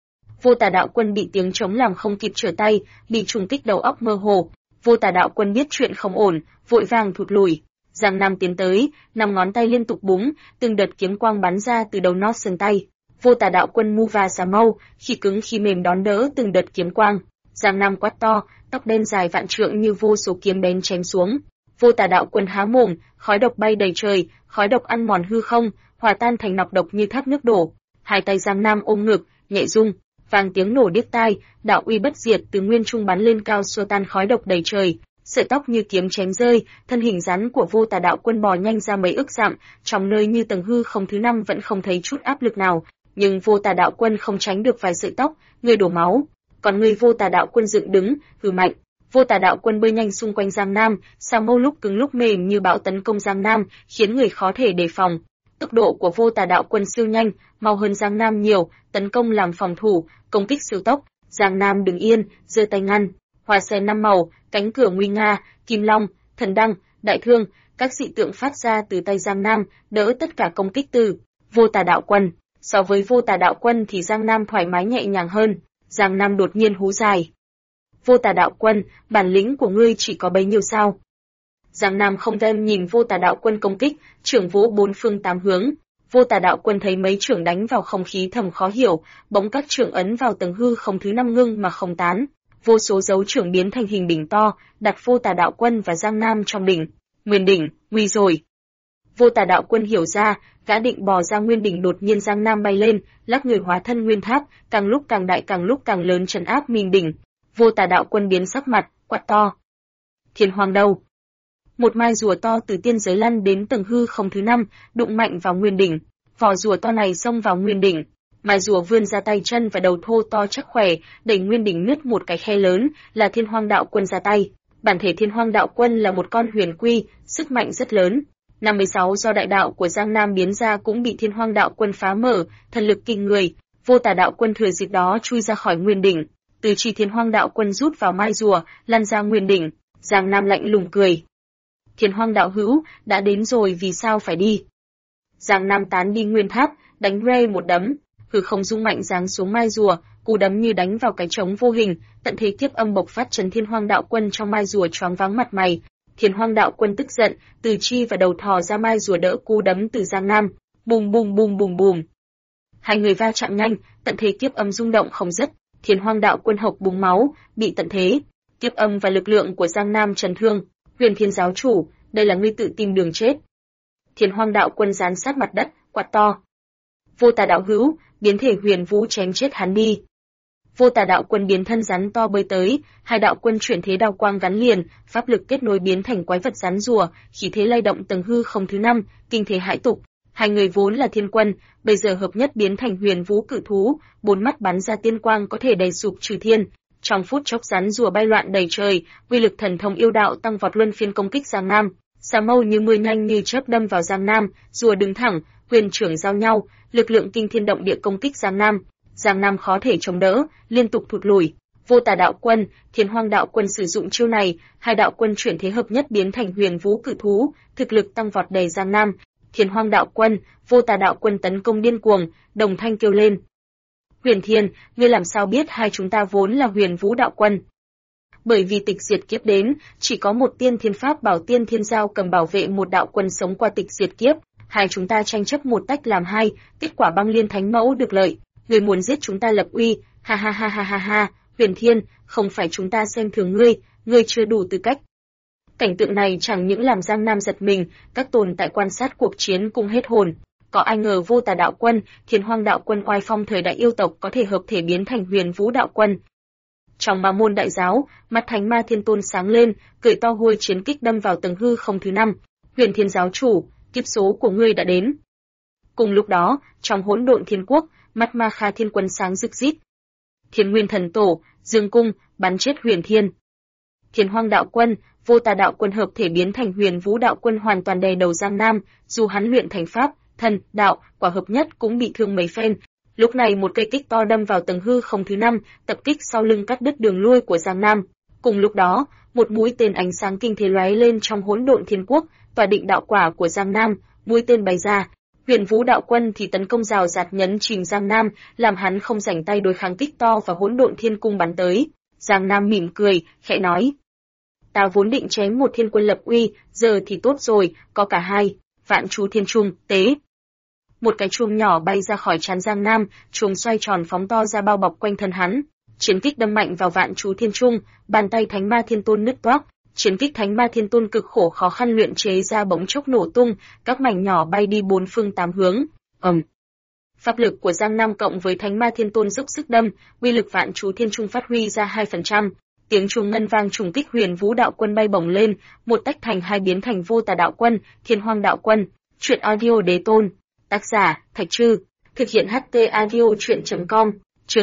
Vô Tà Đạo Quân bị tiếng trống làm không kịp trở tay, bị trùng kích đầu óc mơ hồ. Vô Tà Đạo Quân biết chuyện không ổn, vội vàng thụt lùi. Giang Nam tiến tới, 5 ngón tay liên tục búng, từng đợt kiếm quang bắn ra từ đầu nót sườn tay. Vô Tà Đạo Quân mu và xà mâu, khi cứng khi mềm đón đỡ từng đợt kiếm quang. Giang Nam quát to, tóc đen dài vạn trượng như vô số kiếm bén chém xuống. Vô Tà Đạo Quân há mồm, khói độc bay đầy trời, khói độc ăn mòn hư không, hòa tan thành nọc độc như thác nước đổ. Hai tay Giang Nam ôm ngực, nhẹ rung, vang tiếng nổ điếc tai, đạo uy bất diệt từ nguyên trung bắn lên cao xua tan khói độc đầy trời. Sợi tóc như kiếm chém rơi, thân hình rắn của Vô Tà Đạo Quân bò nhanh ra mấy ức dặm, trong nơi như tầng hư không thứ 5 vẫn không thấy chút áp lực nào, nhưng Vô Tà Đạo Quân không tránh được vài sợi tóc, người đổ máu. Còn người Vô Tà Đạo Quân dựng đứng, hừ mạnh. Vô Tà Đạo Quân bơi nhanh xung quanh Giang Nam, xà mâu lúc cứng lúc mềm như bão tấn công Giang Nam, khiến người khó thể đề phòng. Tốc độ của Vô Tà Đạo Quân siêu nhanh, mau hơn Giang Nam nhiều, tấn công làm phòng thủ, công kích siêu tốc. Giang Nam đứng yên, giơ tay ngăn. Hoa sen 5 màu, cánh cửa nguy nga, kim long, thần đăng, đại thương, các dị tượng phát ra từ tay Giang Nam, đỡ tất cả công kích từ Vô Tà Đạo Quân. So với Vô Tà Đạo Quân thì Giang Nam thoải mái nhẹ nhàng hơn. Giang Nam đột nhiên hú dài. Vô Tà Đạo Quân, bản lĩnh của ngươi chỉ có bấy nhiêu sao? Giang Nam không thèm nhìn Vô Tà Đạo Quân công kích, trưởng vỗ bốn phương tám hướng. Vô Tà Đạo Quân thấy mấy trưởng đánh vào không khí thầm khó hiểu, bỗng các trưởng ấn vào tầng hư không thứ 5 ngưng mà không tán. Vô số dấu trưởng biến thành hình đỉnh to, đặt Vô Tà Đạo Quân và Giang Nam trong đỉnh. Nguyên đỉnh, nguy rồi. Vô Tà Đạo Quân hiểu ra, gã định bò ra nguyên đỉnh, đột nhiên Giang Nam bay lên, lắc người hóa thân nguyên tháp, càng lúc càng đại càng lúc càng lớn trấn áp mình đỉnh. Vô Tà Đạo Quân biến sắc mặt, quát to. Thiên Hoàng đâu? Một mai rùa to từ tiên giới lăn đến tầng hư không thứ 5, đụng mạnh vào nguyên đỉnh. Vỏ rùa to này xông vào nguyên đỉnh. Mai rùa vươn ra tay chân và đầu thô to chắc khỏe, đẩy nguyên đỉnh nứt một cái khe lớn, là Thiên Hoang Đạo Quân ra tay. Bản thể Thiên Hoang Đạo Quân là một con huyền quy, sức mạnh rất lớn. 56 do đại đạo của Giang Nam biến ra cũng bị Thiên Hoang Đạo Quân phá mở, thần lực kinh người. Vô Tà Đạo Quân thừa dịp đó chui ra khỏi nguyên đỉnh. Từ chi Thiên Hoang Đạo Quân rút vào mai rùa, lăn ra nguyên đỉnh. Giang Nam lạnh lùng cười. Thiên Hoang đạo hữu, đã đến rồi vì sao phải đi? Giang Nam tán đi nguyên tháp, đánh Ray một đấm, hư không rung mạnh giáng xuống mai rùa, cú đấm như đánh vào cái trống vô hình, tận thế kiếp âm bộc phát chấn Thiên Hoang Đạo Quân trong mai rùa choáng váng mặt mày. Thiên Hoang Đạo Quân tức giận, từ chi và đầu thò ra mai rùa đỡ cú đấm từ Giang Nam, bùm bùm bùm bùm bùm. Hai người va chạm nhanh, tận thế kiếp âm rung động không dứt. Thiên Hoang Đạo Quân hộc búng máu, bị tận thế kiếp âm và lực lượng của Giang Nam chấn thương. Huyền Thiên giáo chủ, đây là ngươi tự tìm đường chết. Thiên Hoang Đạo Quân giáng sát mặt đất, quát to. Vô Tà đạo hữu, biến thể huyền vũ chém chết hắn đi. Vô Tà Đạo Quân biến thân rắn to bơi tới, hai đạo quân chuyển thế đao quang gắn liền, pháp lực kết nối biến thành quái vật rắn rùa, khí thế lay động tầng hư không thứ 5, kinh thế hãi tục. Hai người vốn là thiên quân, bây giờ hợp nhất biến thành huyền vũ cự thú, bốn mắt bắn ra tiên quang có thể đầy sụp trừ thiên. Trong phút chốc rắn rùa bay loạn đầy trời, uy lực thần thông yêu đạo tăng vọt luân phiên công kích Giang Nam. Xà mâu như mưa nhanh như chớp đâm vào Giang Nam, rùa đứng thẳng, huyền trưởng giao nhau, lực lượng kinh thiên động địa công kích Giang Nam. Giang Nam khó thể chống đỡ, liên tục thụt lùi. Vô Tà Đạo Quân, Thiên Hoang Đạo Quân sử dụng chiêu này, hai đạo quân chuyển thế hợp nhất biến thành huyền vũ cự thú, thực lực tăng vọt đầy Giang Nam. Thiên Hoang Đạo Quân, Vô Tà Đạo Quân tấn công điên cuồng, đồng thanh kêu lên. Huyền Thiên, ngươi làm sao biết hai chúng ta vốn là huyền vũ đạo quân? Bởi vì tịch diệt kiếp đến, chỉ có một tiên thiên pháp bảo tiên thiên giao cầm bảo vệ một đạo quân sống qua tịch diệt kiếp, hai chúng ta tranh chấp một tách làm hai, kết quả băng liên thánh mẫu được lợi. Ngươi muốn giết chúng ta lập uy, ha ha ha ha ha ha, Huyền Thiên, không phải chúng ta xem thường ngươi chưa đủ tư cách. Cảnh tượng này chẳng những làm Giang Nam giật mình, các tồn tại quan sát cuộc chiến cũng hết hồn. Có ai ngờ Vô Tà Đạo Quân, Thiên Hoang Đạo Quân oai phong thời đại yêu tộc có thể hợp thể biến thành huyền vũ đạo quân. Trong Ma môn đại giáo, mắt Thánh Ma Thiên Tôn sáng lên, cười to hôi chiến kích đâm vào tầng hư không thứ 5. Huyền Thiên giáo chủ, kiếp số của ngươi đã đến. Cùng lúc đó, trong hỗn độn thiên quốc, mắt Ma Kha Thiên Quân sáng rực rít. Thiên Nguyên Thần Tổ, Dương Cung, bắn chết Huyền Thiên. Thiên Hoang đạo quân, Vô Tà đạo quân hợp thể biến thành Huyền Vũ đạo quân hoàn toàn đè đầu Giang Nam, dù hắn luyện thành pháp, thần, đạo, quả hợp nhất cũng bị thương mấy phen. Lúc này một cây kích to đâm vào tầng hư không thứ 5, tập kích sau lưng cắt đứt đường lui của Giang Nam. Cùng lúc đó, một mũi tên ánh sáng kinh thế lóe lên trong hỗn độn thiên quốc, tỏa định đạo quả của Giang Nam, mũi tên bay ra. Huyền Vũ đạo quân thì tấn công rào rạt nhấn chìm Giang Nam, làm hắn không rảnh tay đối kháng kích to và hỗn độn thiên cung bắn tới. Giang Nam mỉm cười, khẽ nói: "Ta vốn định chém một thiên quân lập uy, giờ thì tốt rồi, có cả hai." Vạn chú thiên trung, tế. Một cái chuông nhỏ bay ra khỏi trán Giang Nam, chuông xoay tròn phóng to ra bao bọc quanh thân hắn. Chiến kích đâm mạnh vào vạn chú thiên trung, bàn tay Thánh Ma Thiên Tôn nứt toác. Chiến kích Thánh Ma Thiên Tôn cực khổ khó khăn luyện chế ra bỗng chốc nổ tung, các mảnh nhỏ bay đi bốn phương tám hướng. Pháp lực của Giang Nam cộng với Thánh Ma Thiên Tôn dốc sức đâm, uy lực vạn chú thiên trung phát huy ra 2%. Tiếng chuông ngân vang trùng kích Huyền Vũ đạo quân bay bổng lên, một tách thành hai biến thành Vô Tà đạo quân, Thiên Hoang đạo quân. Truyện audio Đế Tôn. Tác giả: Thạch Trư. Thực hiện HT audio truyện.com. Chương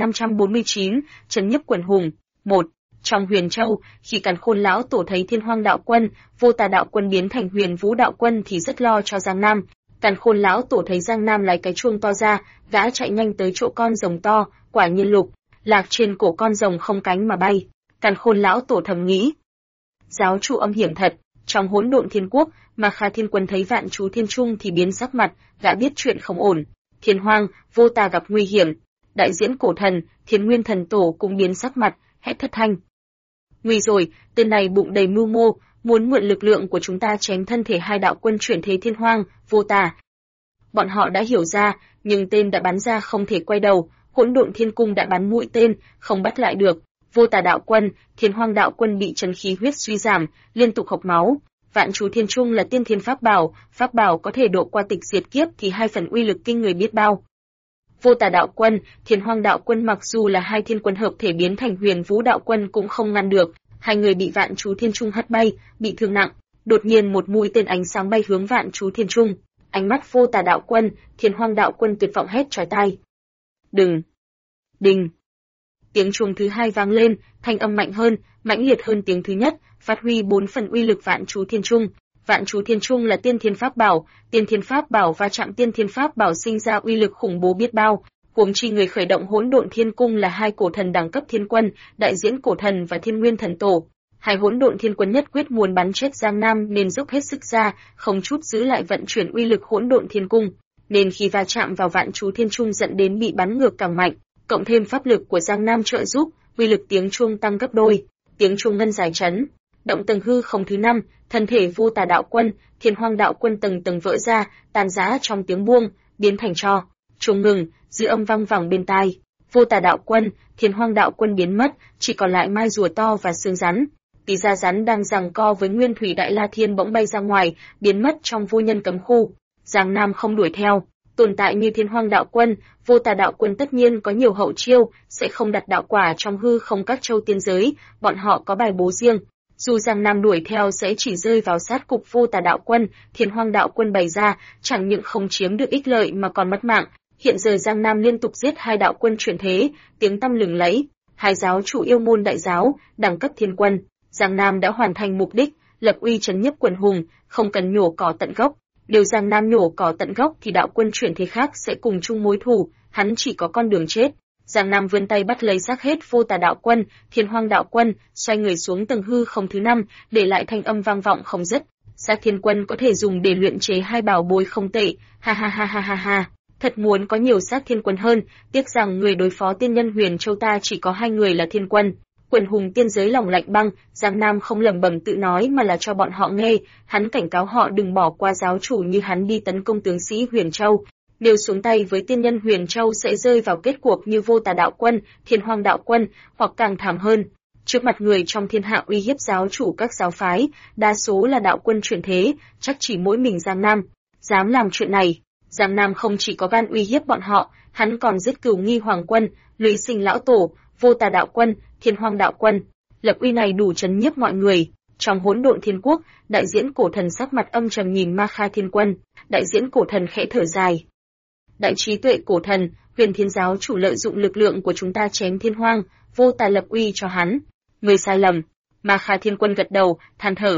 2549, Trấn Nhấp Quần Hùng. 1. Trong Huyền Châu, khi Càn Khôn lão tổ thấy Thiên Hoang đạo quân, Vô Tà đạo quân biến thành Huyền Vũ đạo quân thì rất lo cho Giang Nam. Càn Khôn lão tổ thấy Giang Nam lấy cái chuông to ra, gã chạy nhanh tới chỗ con rồng to, quả nhiên lục lạc trên cổ con rồng không cánh mà bay. Càn Khôn lão tổ thầm nghĩ: giáo chủ âm hiểm thật. Trong hỗn độn thiên quốc, mà Kha Thiên Quân thấy vạn chú thiên trung thì biến sắc mặt, gã biết chuyện không ổn. Thiên Hoang, Vô Tà gặp nguy hiểm. Đại diễn cổ thần, Thiên Nguyên thần tổ cũng biến sắc mặt, hét thất thanh: nguy rồi, tên này bụng đầy mưu mô, muốn mượn lực lượng của chúng ta chém thân thể hai đạo quân chuyển thế Thiên Hoang, Vô Tà. Bọn họ đã hiểu ra, nhưng tên đã bắn ra không thể quay đầu, hỗn độn thiên cung đã bắn mũi tên, không bắt lại được. Vô Tà đạo quân, Thiên Hoang đạo quân bị chân khí huyết suy giảm, liên tục hộc máu. Vạn chú thiên trung là tiên thiên pháp bảo có thể độ qua tịch diệt kiếp thì hai phần uy lực kinh người biết bao. Vô Tà đạo quân, Thiên Hoang đạo quân mặc dù là hai thiên quân hợp thể biến thành Huyền Vũ đạo quân cũng không ngăn được, hai người bị vạn chú thiên trung hất bay, bị thương nặng. Đột nhiên một mũi tên ánh sáng bay hướng vạn chú thiên trung, ánh mắt Vô Tà đạo quân, Thiên Hoang đạo quân tuyệt vọng hét chói tai: đừng! Đình! Tiếng chuông thứ hai vang lên, thanh âm mạnh hơn, mãnh liệt hơn tiếng thứ nhất, phát huy 4 phần uy lực vạn chú thiên trung. Vạn chú thiên trung là tiên thiên pháp bảo, tiên thiên pháp bảo va chạm tiên thiên pháp bảo sinh ra uy lực khủng bố biết bao. Huống chi người khởi động hỗn độn thiên cung là hai cổ thần đẳng cấp thiên quân, đại diễn cổ thần và Thiên Nguyên thần tổ. Hai hỗn độn thiên quân nhất quyết muốn bắn chết Giang Nam nên dốc hết sức ra, không chút giữ lại vận chuyển uy lực hỗn độn thiên cung, nên khi va chạm vào vạn chú thiên trung dẫn đến bị bắn ngược càng mạnh. Cộng thêm pháp lực của Giang Nam trợ giúp, uy lực tiếng chuông tăng gấp đôi. Tiếng chuông ngân dài chấn động tầng hư không thứ 5, thân thể Vô Tà đạo quân, Thiên Hoang đạo quân tầng tầng vỡ ra, tan rã trong tiếng buông, biến thành tro. Chuông ngừng, dư âm vang vẳng bên tai. Vô Tà đạo quân, Thiên Hoang đạo quân biến mất, chỉ còn lại mai rùa to và xương rắn. Tí da rắn đang giằng co với Nguyên Thủy Đại La Thiên bỗng bay ra ngoài, biến mất trong vô nhân cấm khu. Giang Nam không đuổi theo. Tồn tại như Thiên Hoang đạo quân, Vô Tà đạo quân tất nhiên có nhiều hậu chiêu, sẽ không đặt đạo quả trong hư không các châu tiên giới, bọn họ có bài bố riêng. Dù Giang Nam đuổi theo sẽ chỉ rơi vào sát cục Vô Tà đạo quân, Thiên Hoang đạo quân bày ra, chẳng những không chiếm được ích lợi mà còn mất mạng. Hiện giờ Giang Nam liên tục giết hai đạo quân chuyển thế, tiếng tăm lừng lẫy, hai giáo chủ yêu môn đại giáo, đẳng cấp thiên quân. Giang Nam đã hoàn thành mục đích, lập uy trấn nhấp quần hùng, không cần nhổ cỏ tận gốc. Điều Giang Nam nhổ cỏ tận gốc thì đạo quân chuyển thế khác sẽ cùng chung mối thù, hắn chỉ có con đường chết. Giang Nam vươn tay bắt lấy xác hết Vô Tà đạo quân, Thiên Hoang đạo quân, xoay người xuống tầng hư không thứ 5, để lại thanh âm vang vọng không dứt. Xác thiên quân có thể dùng để luyện chế hai bảo bối không tệ, ha ha ha ha ha ha. Thật muốn có nhiều xác thiên quân hơn, tiếc rằng người đối phó tiên nhân Huyền Châu ta chỉ có hai người là thiên quân. Quần hùng tiên giới lòng lạnh băng, Giang Nam không lẩm bẩm tự nói mà là cho bọn họ nghe, hắn cảnh cáo họ đừng bỏ qua giáo chủ như hắn đi tấn công tướng sĩ Huyền Châu. Nếu xuống tay với tiên nhân Huyền Châu sẽ rơi vào kết cuộc như Vô Tà đạo quân, Thiên Hoang đạo quân, hoặc càng thảm hơn. Trước mặt người trong thiên hạ uy hiếp giáo chủ các giáo phái, đa số là đạo quân chuyển thế, chắc chỉ mỗi mình Giang Nam dám làm chuyện này. Giang Nam không chỉ có gan uy hiếp bọn họ, hắn còn giết Cửu Nghi Hoàng quân, Lũy Sinh lão tổ, Vô Tà đạo quân, Thiên Hoang đạo quân. Lập uy này đủ chấn nhiếp mọi người. Trong hỗn độn thiên quốc, đại diễn cổ thần sắc mặt âm trầm nhìn Ma Kha thiên quân, đại diễn cổ thần khẽ thở dài. Đại trí tuệ cổ thần, Huyền Thiên giáo chủ lợi dụng lực lượng của chúng ta chém Thiên Hoang, Vô Tà lập uy cho hắn. Người sai lầm. Ma Kha Thiên Quân gật đầu, than thở.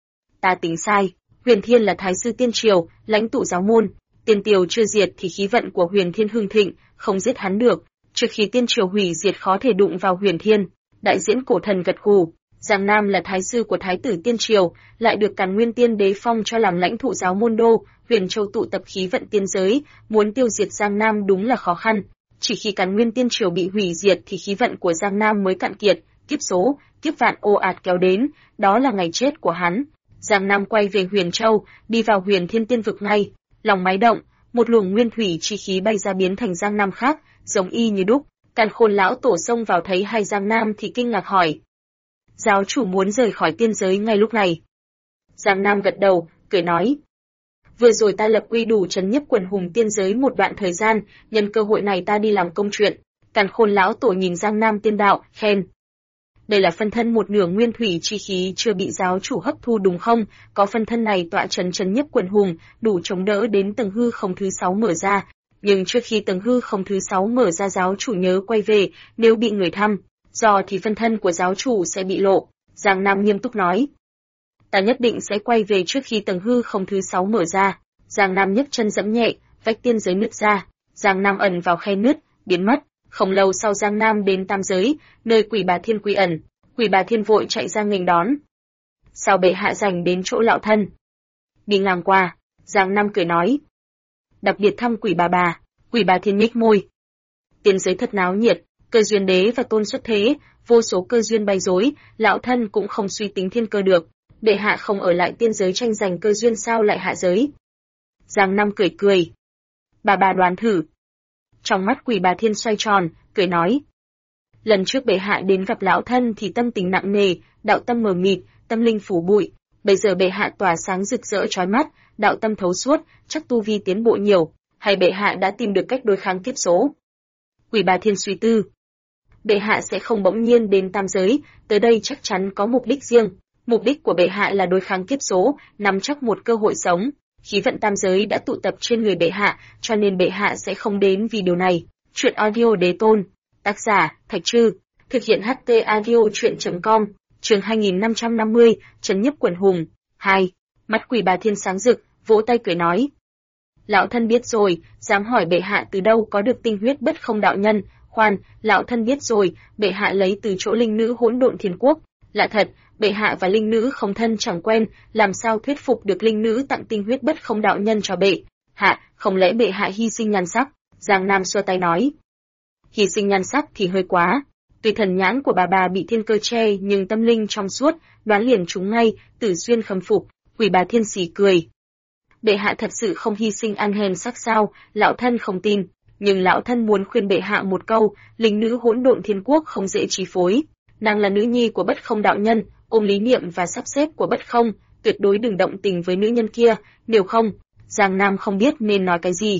Ta tính sai, Huyền Thiên là thái sư tiên triều, lãnh tụ giáo môn, tiên triều chưa diệt thì khí vận của Huyền Thiên hưng thịnh, không giết hắn được, trước khi tiên triều hủy diệt khó thể đụng vào Huyền Thiên. Đại diễn cổ thần gật gù, Giang Nam là thái sư của thái tử tiên triều, lại được Càn Nguyên Tiên Đế phong cho làm lãnh thụ giáo môn đô, Huyền Châu tụ tập khí vận tiên giới, muốn tiêu diệt Giang Nam đúng là khó khăn. Chỉ khi Càn Nguyên Tiên triều bị hủy diệt thì khí vận của Giang Nam mới cạn kiệt, kiếp số, kiếp vạn ồ ạt kéo đến, đó là ngày chết của hắn. Giang Nam quay về Huyền Châu, đi vào Huyền Thiên Tiên vực ngay, lòng máy động, một luồng nguyên thủy chi khí bay ra biến thành Giang Nam khác, giống y như đúc. Càn Khôn lão tổ xông vào thấy hai Giang Nam thì kinh ngạc hỏi: giáo chủ muốn rời khỏi tiên giới ngay lúc này? Giang Nam gật đầu, cười nói: vừa rồi ta lập uy đủ trấn nhiếp quần hùng tiên giới một đoạn thời gian, nhân cơ hội này ta đi làm công chuyện. Càn Khôn lão tổ nhìn Giang Nam tiên đạo, khen: đây là phân thân một nửa nguyên thủy chi khí chưa bị giáo chủ hấp thu đúng không? Có phân thân này tọa trấn trấn nhiếp quần hùng, đủ chống đỡ đến tầng hư không thứ 6 mở ra. Nhưng trước khi tầng hư không thứ 6 mở ra giáo chủ nhớ quay về, nếu bị người thăm dò thì phân thân của giáo chủ sẽ bị lộ. Giang Nam nghiêm túc nói: ta nhất định sẽ quay về trước khi tầng hư không thứ 6 mở ra. Giang Nam nhấc chân giẫm nhẹ, vách tiên giới nứt ra, Giang Nam ẩn vào khe nứt, biến mất. Không lâu sau Giang Nam đến tam giới, nơi Quỷ Bà Thiên quy ẩn. Quỷ Bà Thiên vội chạy ra nghênh đón. Sao bệ hạ dành đến chỗ lão thân? Đi ngang qua, Giang Nam cười nói: đặc biệt thăm Quỷ Bà. Quỷ Bà Thiên nhếch môi: tiên giới thật náo nhiệt, cơ duyên đế và tôn xuất thế, vô số cơ duyên bay rối, lão thân cũng không suy tính thiên cơ được. Bệ hạ không ở lại tiên giới tranh giành cơ duyên sao lại hạ giới? Giang Nam cười cười: bà đoán thử. Trong mắt Quỷ Bà Thiên xoay tròn, cười nói: lần trước bệ hạ đến gặp lão thân thì tâm tình nặng nề, đạo tâm mờ mịt, tâm linh phủ bụi. Bây giờ bệ hạ tỏa sáng rực rỡ chói mắt, đạo tâm thấu suốt, chắc tu vi tiến bộ nhiều, hay bệ hạ đã tìm được cách đối kháng kiếp số? Quỷ Bà Thiên suy tư: bệ hạ sẽ không bỗng nhiên đến tam giới, tới đây chắc chắn có mục đích riêng. Mục đích của bệ hạ là đối kháng kiếp số, nắm chắc một cơ hội sống. Khí vận tam giới đã tụ tập trên người bệ hạ, cho nên bệ hạ sẽ không đến vì điều này. Truyện audio đế tôn. Tác giả: Thạch Trư. Thực hiện HT audio truyện.com. Chương 2550, trấn nhiếp quần hùng. 2. Mắt Quỷ Bà Thiên sáng rực, vỗ tay cười nói: lão thân biết rồi, dám hỏi bệ hạ từ đâu có được tinh huyết bất không đạo nhân? Khoan, lão thân biết rồi, bệ hạ lấy từ chỗ linh nữ hỗn độn thiên quốc. Lạ thật, bệ hạ và linh nữ không thân chẳng quen, làm sao thuyết phục được linh nữ tặng tinh huyết bất không đạo nhân cho bệ hạ? Không lẽ bệ hạ hy sinh nhan sắc? Giang Nam xua tay nói: hy sinh nhan sắc thì hơi quá. Tuy thần nhãn của bà bị thiên cơ che nhưng tâm linh trong suốt, đoán liền chúng ngay, tử duyên khâm phục. Quỷ Bà Thiên xì cười: bệ hạ thật sự không hy sinh ăn hèn sắc sao? Lão thân không tin, nhưng lão thân muốn khuyên bệ hạ một câu, linh nữ hỗn độn thiên quốc không dễ chi phối. Nàng là nữ nhi của bất không đạo nhân, ôm lý niệm và sắp xếp của bất không, tuyệt đối đừng động tình với nữ nhân kia, nếu không. Giang Nam không biết nên nói cái gì.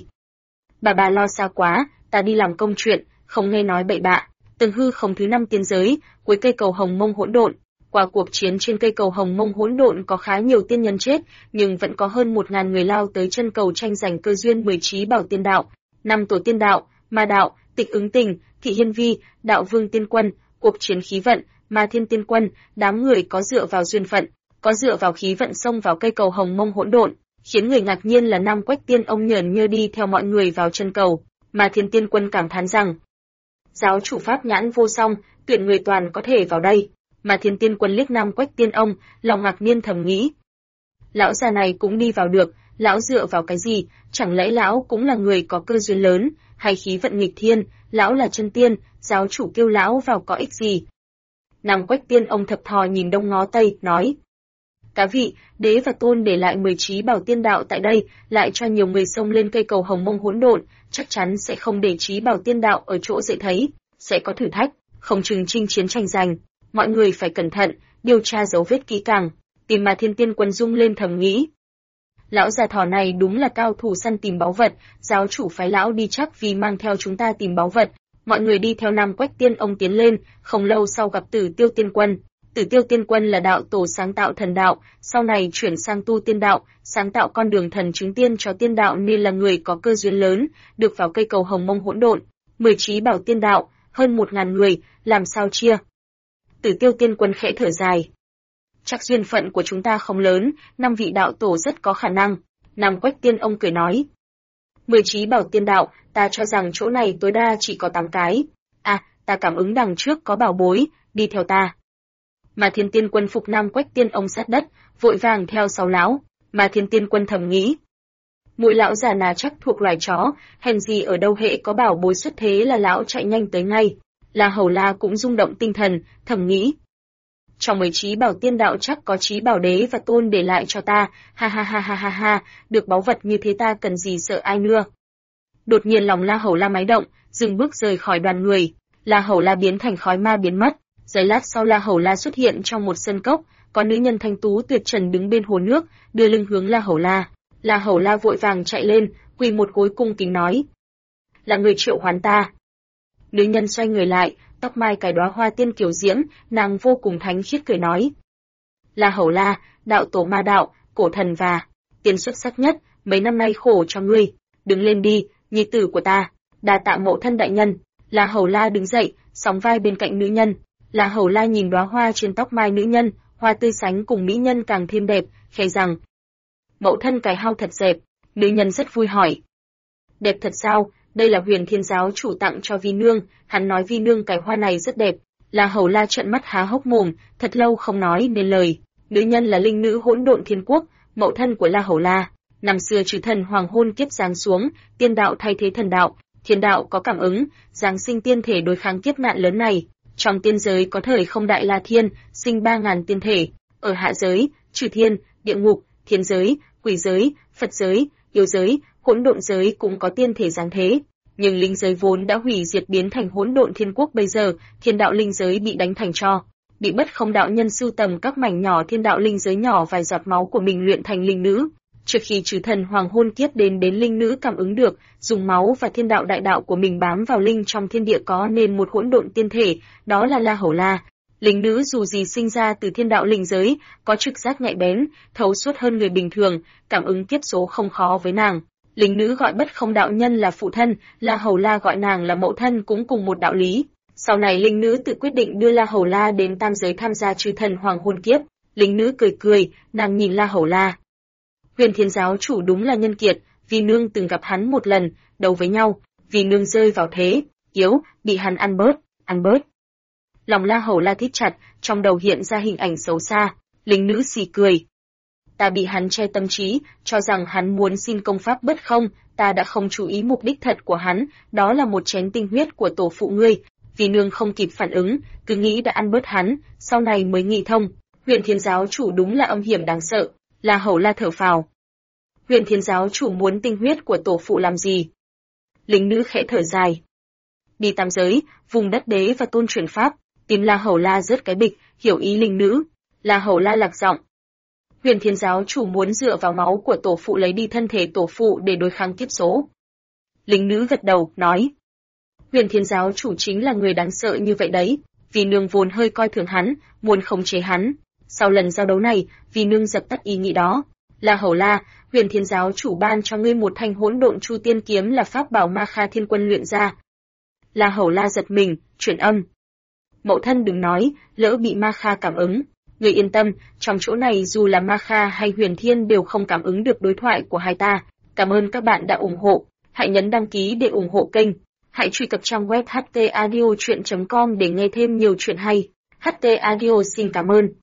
Bà lo xa quá, ta đi làm công chuyện, không nghe nói bậy bạ. Tầng hư không thứ 5 tiên giới, cuối cây cầu Hồng Mông hỗn độn. Qua cuộc chiến trên cây cầu Hồng Mông hỗn độn có khá nhiều tiên nhân chết, nhưng vẫn có hơn 1000 người lao tới chân cầu tranh giành cơ duyên 10 trí bảo tiên đạo, 5 tổ tiên đạo, ma đạo, Tịch Ứng Tình, Thị Hiên Vi, Đạo Vương Tiên Quân. Cuộc chiến khí vận, Ma Thiên Tiên Quân, đám người có dựa vào duyên phận, có dựa vào khí vận xông vào cây cầu Hồng Mông hỗn độn, khiến người ngạc nhiên là Nam Quách Tiên ông nhởn nhơ đi theo mọi người vào chân cầu. Ma Thiên Tiên Quân cảm thán rằng: giáo chủ pháp nhãn vô song, tuyển người toàn có thể vào đây. Ma Thiên Tiên Quân liếc Nam Quách Tiên ông, lòng ngạc nhiên thầm nghĩ: lão già này cũng đi vào được, lão dựa vào cái gì? Chẳng lẽ lão cũng là người có cơ duyên lớn, hay khí vận nghịch thiên? Lão là chân tiên, giáo chủ kêu lão vào có ích gì? Nam Quách Tiên ông thập thò nhìn đông ngó tây, nói: cá vị, đế và tôn để lại 10 trí bảo tiên đạo tại đây, lại cho nhiều người xông lên cây cầu Hồng Mông hỗn độn, chắc chắn sẽ không để trí bảo tiên đạo ở chỗ dễ thấy, sẽ có thử thách, không chừng chinh chiến tranh giành. Mọi người phải cẩn thận, điều tra dấu vết kỹ càng. Tìm Ma Thiên Tiên Quân rung lên thầm nghĩ: lão già thỏ này đúng là cao thủ săn tìm báu vật, giáo chủ phái lão đi chắc vì mang theo chúng ta tìm báu vật. Mọi người đi theo Nam Quách Tiên ông tiến lên, không lâu sau gặp Tử Tiêu Tiên Quân. Tử Tiêu Tiên Quân là đạo tổ sáng tạo thần đạo, sau này chuyển sang tu tiên đạo, sáng tạo con đường thần chứng tiên cho tiên đạo nên là người có cơ duyên lớn, được vào cây cầu Hồng Mông hỗn độn. 10 trí bảo tiên đạo, hơn 1000 người, làm sao chia? Tử Tiêu Tiên Quân khẽ thở dài. Chắc duyên phận của chúng ta không lớn, 5 vị đạo tổ rất có khả năng. Nam Quách Tiên ông cười nói. 10 trí bảo tiên đạo, ta cho rằng chỗ này tối đa chỉ có 8 cái. À, ta cảm ứng đằng trước có bảo bối, đi theo ta. Mà Thiên Tiên Quân phục Nam Quách Tiên ông sát đất, vội vàng theo sau lão. Mà Thiên Tiên Quân thầm nghĩ. Mũi lão già nà chắc thuộc loài chó, hèn gì ở đâu hễ có bảo bối xuất thế là lão chạy nhanh tới ngay. La Hầu La cũng rung động tinh thần, thầm nghĩ. Trong 10 trí bảo tiên đạo chắc có trí bảo đế và tôn để lại cho ta, ha ha ha ha ha ha, được báu vật như thế ta cần gì sợ ai nữa. Đột nhiên lòng La Hầu La máy động, dừng bước rời khỏi đoàn người, La Hầu La biến thành khói ma biến mất. Giây lát sau La Hầu La xuất hiện trong một sân cốc, có nữ nhân thanh tú tuyệt trần đứng bên hồ nước, đưa lưng hướng La Hầu La. La Hầu La vội vàng chạy lên, quỳ một gối cung kính nói: "Là người triệu hoán ta." Nữ nhân xoay người lại, tóc mai cài đóa hoa tiên kiều diễm, nàng vô cùng thánh khiết cười nói: "La Hầu La, đạo tổ ma đạo, cổ thần và tiên xuất sắc nhất, mấy năm nay khổ cho ngươi, đứng lên đi, nhi tử của ta." Đa tạ mẫu thân đại nhân. La Hầu La đứng dậy, sóng vai bên cạnh nữ nhân. La Hầu La nhìn đóa hoa trên tóc mai nữ nhân, hoa tươi sánh cùng mỹ nhân càng thêm đẹp, khẽ rằng: "Mẫu thân cái hao thật đẹp." Nữ nhân rất vui hỏi: "Đẹp thật sao? Đây là Huyền Thiên giáo chủ tặng cho Vi nương, hắn nói Vi nương cái hoa này rất đẹp." La Hầu La trợn mắt há hốc mồm, thật lâu không nói nên lời. Nữ nhân là linh nữ Hỗn Độn Thiên Quốc, mẫu thân của La Hầu La. Năm xưa chư thần hoàng hôn kiếp giáng xuống, tiên đạo thay thế thần đạo, thiên đạo có cảm ứng, giáng sinh tiên thể đối kháng kiếp nạn lớn này. Trong tiên giới có thời không đại La Thiên, sinh 3000 tiên thể, ở hạ giới, trừ thiên, địa ngục, thiên giới, quỷ giới, Phật giới, yêu giới, hỗn độn giới cũng có tiên thể giáng thế. Nhưng linh giới vốn đã hủy diệt biến thành Hỗn Độn Thiên Quốc, bây giờ thiên đạo linh giới bị đánh thành tro, bị Bất Không đạo nhân sưu tầm các mảnh nhỏ thiên đạo linh giới nhỏ vài giọt máu của mình luyện thành linh nữ. Trước khi trừ thần hoàng hôn kiếp đến linh nữ cảm ứng được, dùng máu và thiên đạo đại đạo của mình bám vào linh trong thiên địa có nên một hỗn độn tiên thể, đó là La Hầu La. Linh nữ dù gì sinh ra từ thiên đạo linh giới, có trực giác nhạy bén, thấu suốt hơn người bình thường, cảm ứng kiếp số không khó với nàng. Linh nữ gọi Bất Không đạo nhân là phụ thân, La Hầu La gọi nàng là mẫu thân cũng cùng một đạo lý. Sau này linh nữ tự quyết định đưa La Hầu La đến tam giới tham gia trừ thần hoàng hôn kiếp. Linh nữ cười cười, nàng nhìn La Hầu La. Huyền Thiên giáo chủ đúng là nhân kiệt, Vi nương từng gặp hắn một lần, đấu với nhau, Vi nương rơi vào thế yếu, bị hắn ăn bớt. Lòng La Hầu La thít chặt, trong đầu hiện ra hình ảnh xấu xa. Linh nữ xì cười. Ta bị hắn che tâm trí, cho rằng hắn muốn xin công pháp Bất Không, ta đã không chú ý mục đích thật của hắn, đó là một chén tinh huyết của tổ phụ ngươi. Vi nương không kịp phản ứng, cứ nghĩ đã ăn bớt hắn, sau này mới nghĩ thông. Huyền Thiên giáo chủ đúng là âm hiểm đáng sợ. La Hầu La thở phào. Huyền Thiên giáo chủ muốn tinh huyết của tổ phụ làm gì? Linh nữ khẽ thở dài. Đi tam giới, vùng đất đế và tôn truyền pháp, tìm La Hầu La rớt cái bịch, hiểu ý linh nữ. La Hầu La lạc giọng. Huyền Thiên giáo chủ muốn dựa vào máu của tổ phụ lấy đi thân thể tổ phụ để đối kháng kiếp số. Linh nữ gật đầu, nói. Huyền Thiên giáo chủ chính là người đáng sợ như vậy đấy, vì nương vốn hơi coi thường hắn, muốn khống chế hắn. Sau lần giao đấu này, vì nương dập tắt ý nghĩ đó. La Hầu La, Huyền Thiên giáo chủ ban cho ngươi một thanh hỗn độn chu tiên kiếm là pháp bảo Ma Kha Thiên Quân luyện ra. La Hầu La giật mình, chuyển âm. Mẫu thân đừng nói, lỡ bị Ma Kha cảm ứng. Ngươi yên tâm, trong chỗ này dù là Ma Kha hay Huyền Thiên đều không cảm ứng được đối thoại của hai ta. Cảm ơn các bạn đã ủng hộ. Hãy nhấn đăng ký để ủng hộ kênh. Hãy truy cập trang web htaudio.com để nghe thêm nhiều chuyện hay. HT Audio xin cảm ơn.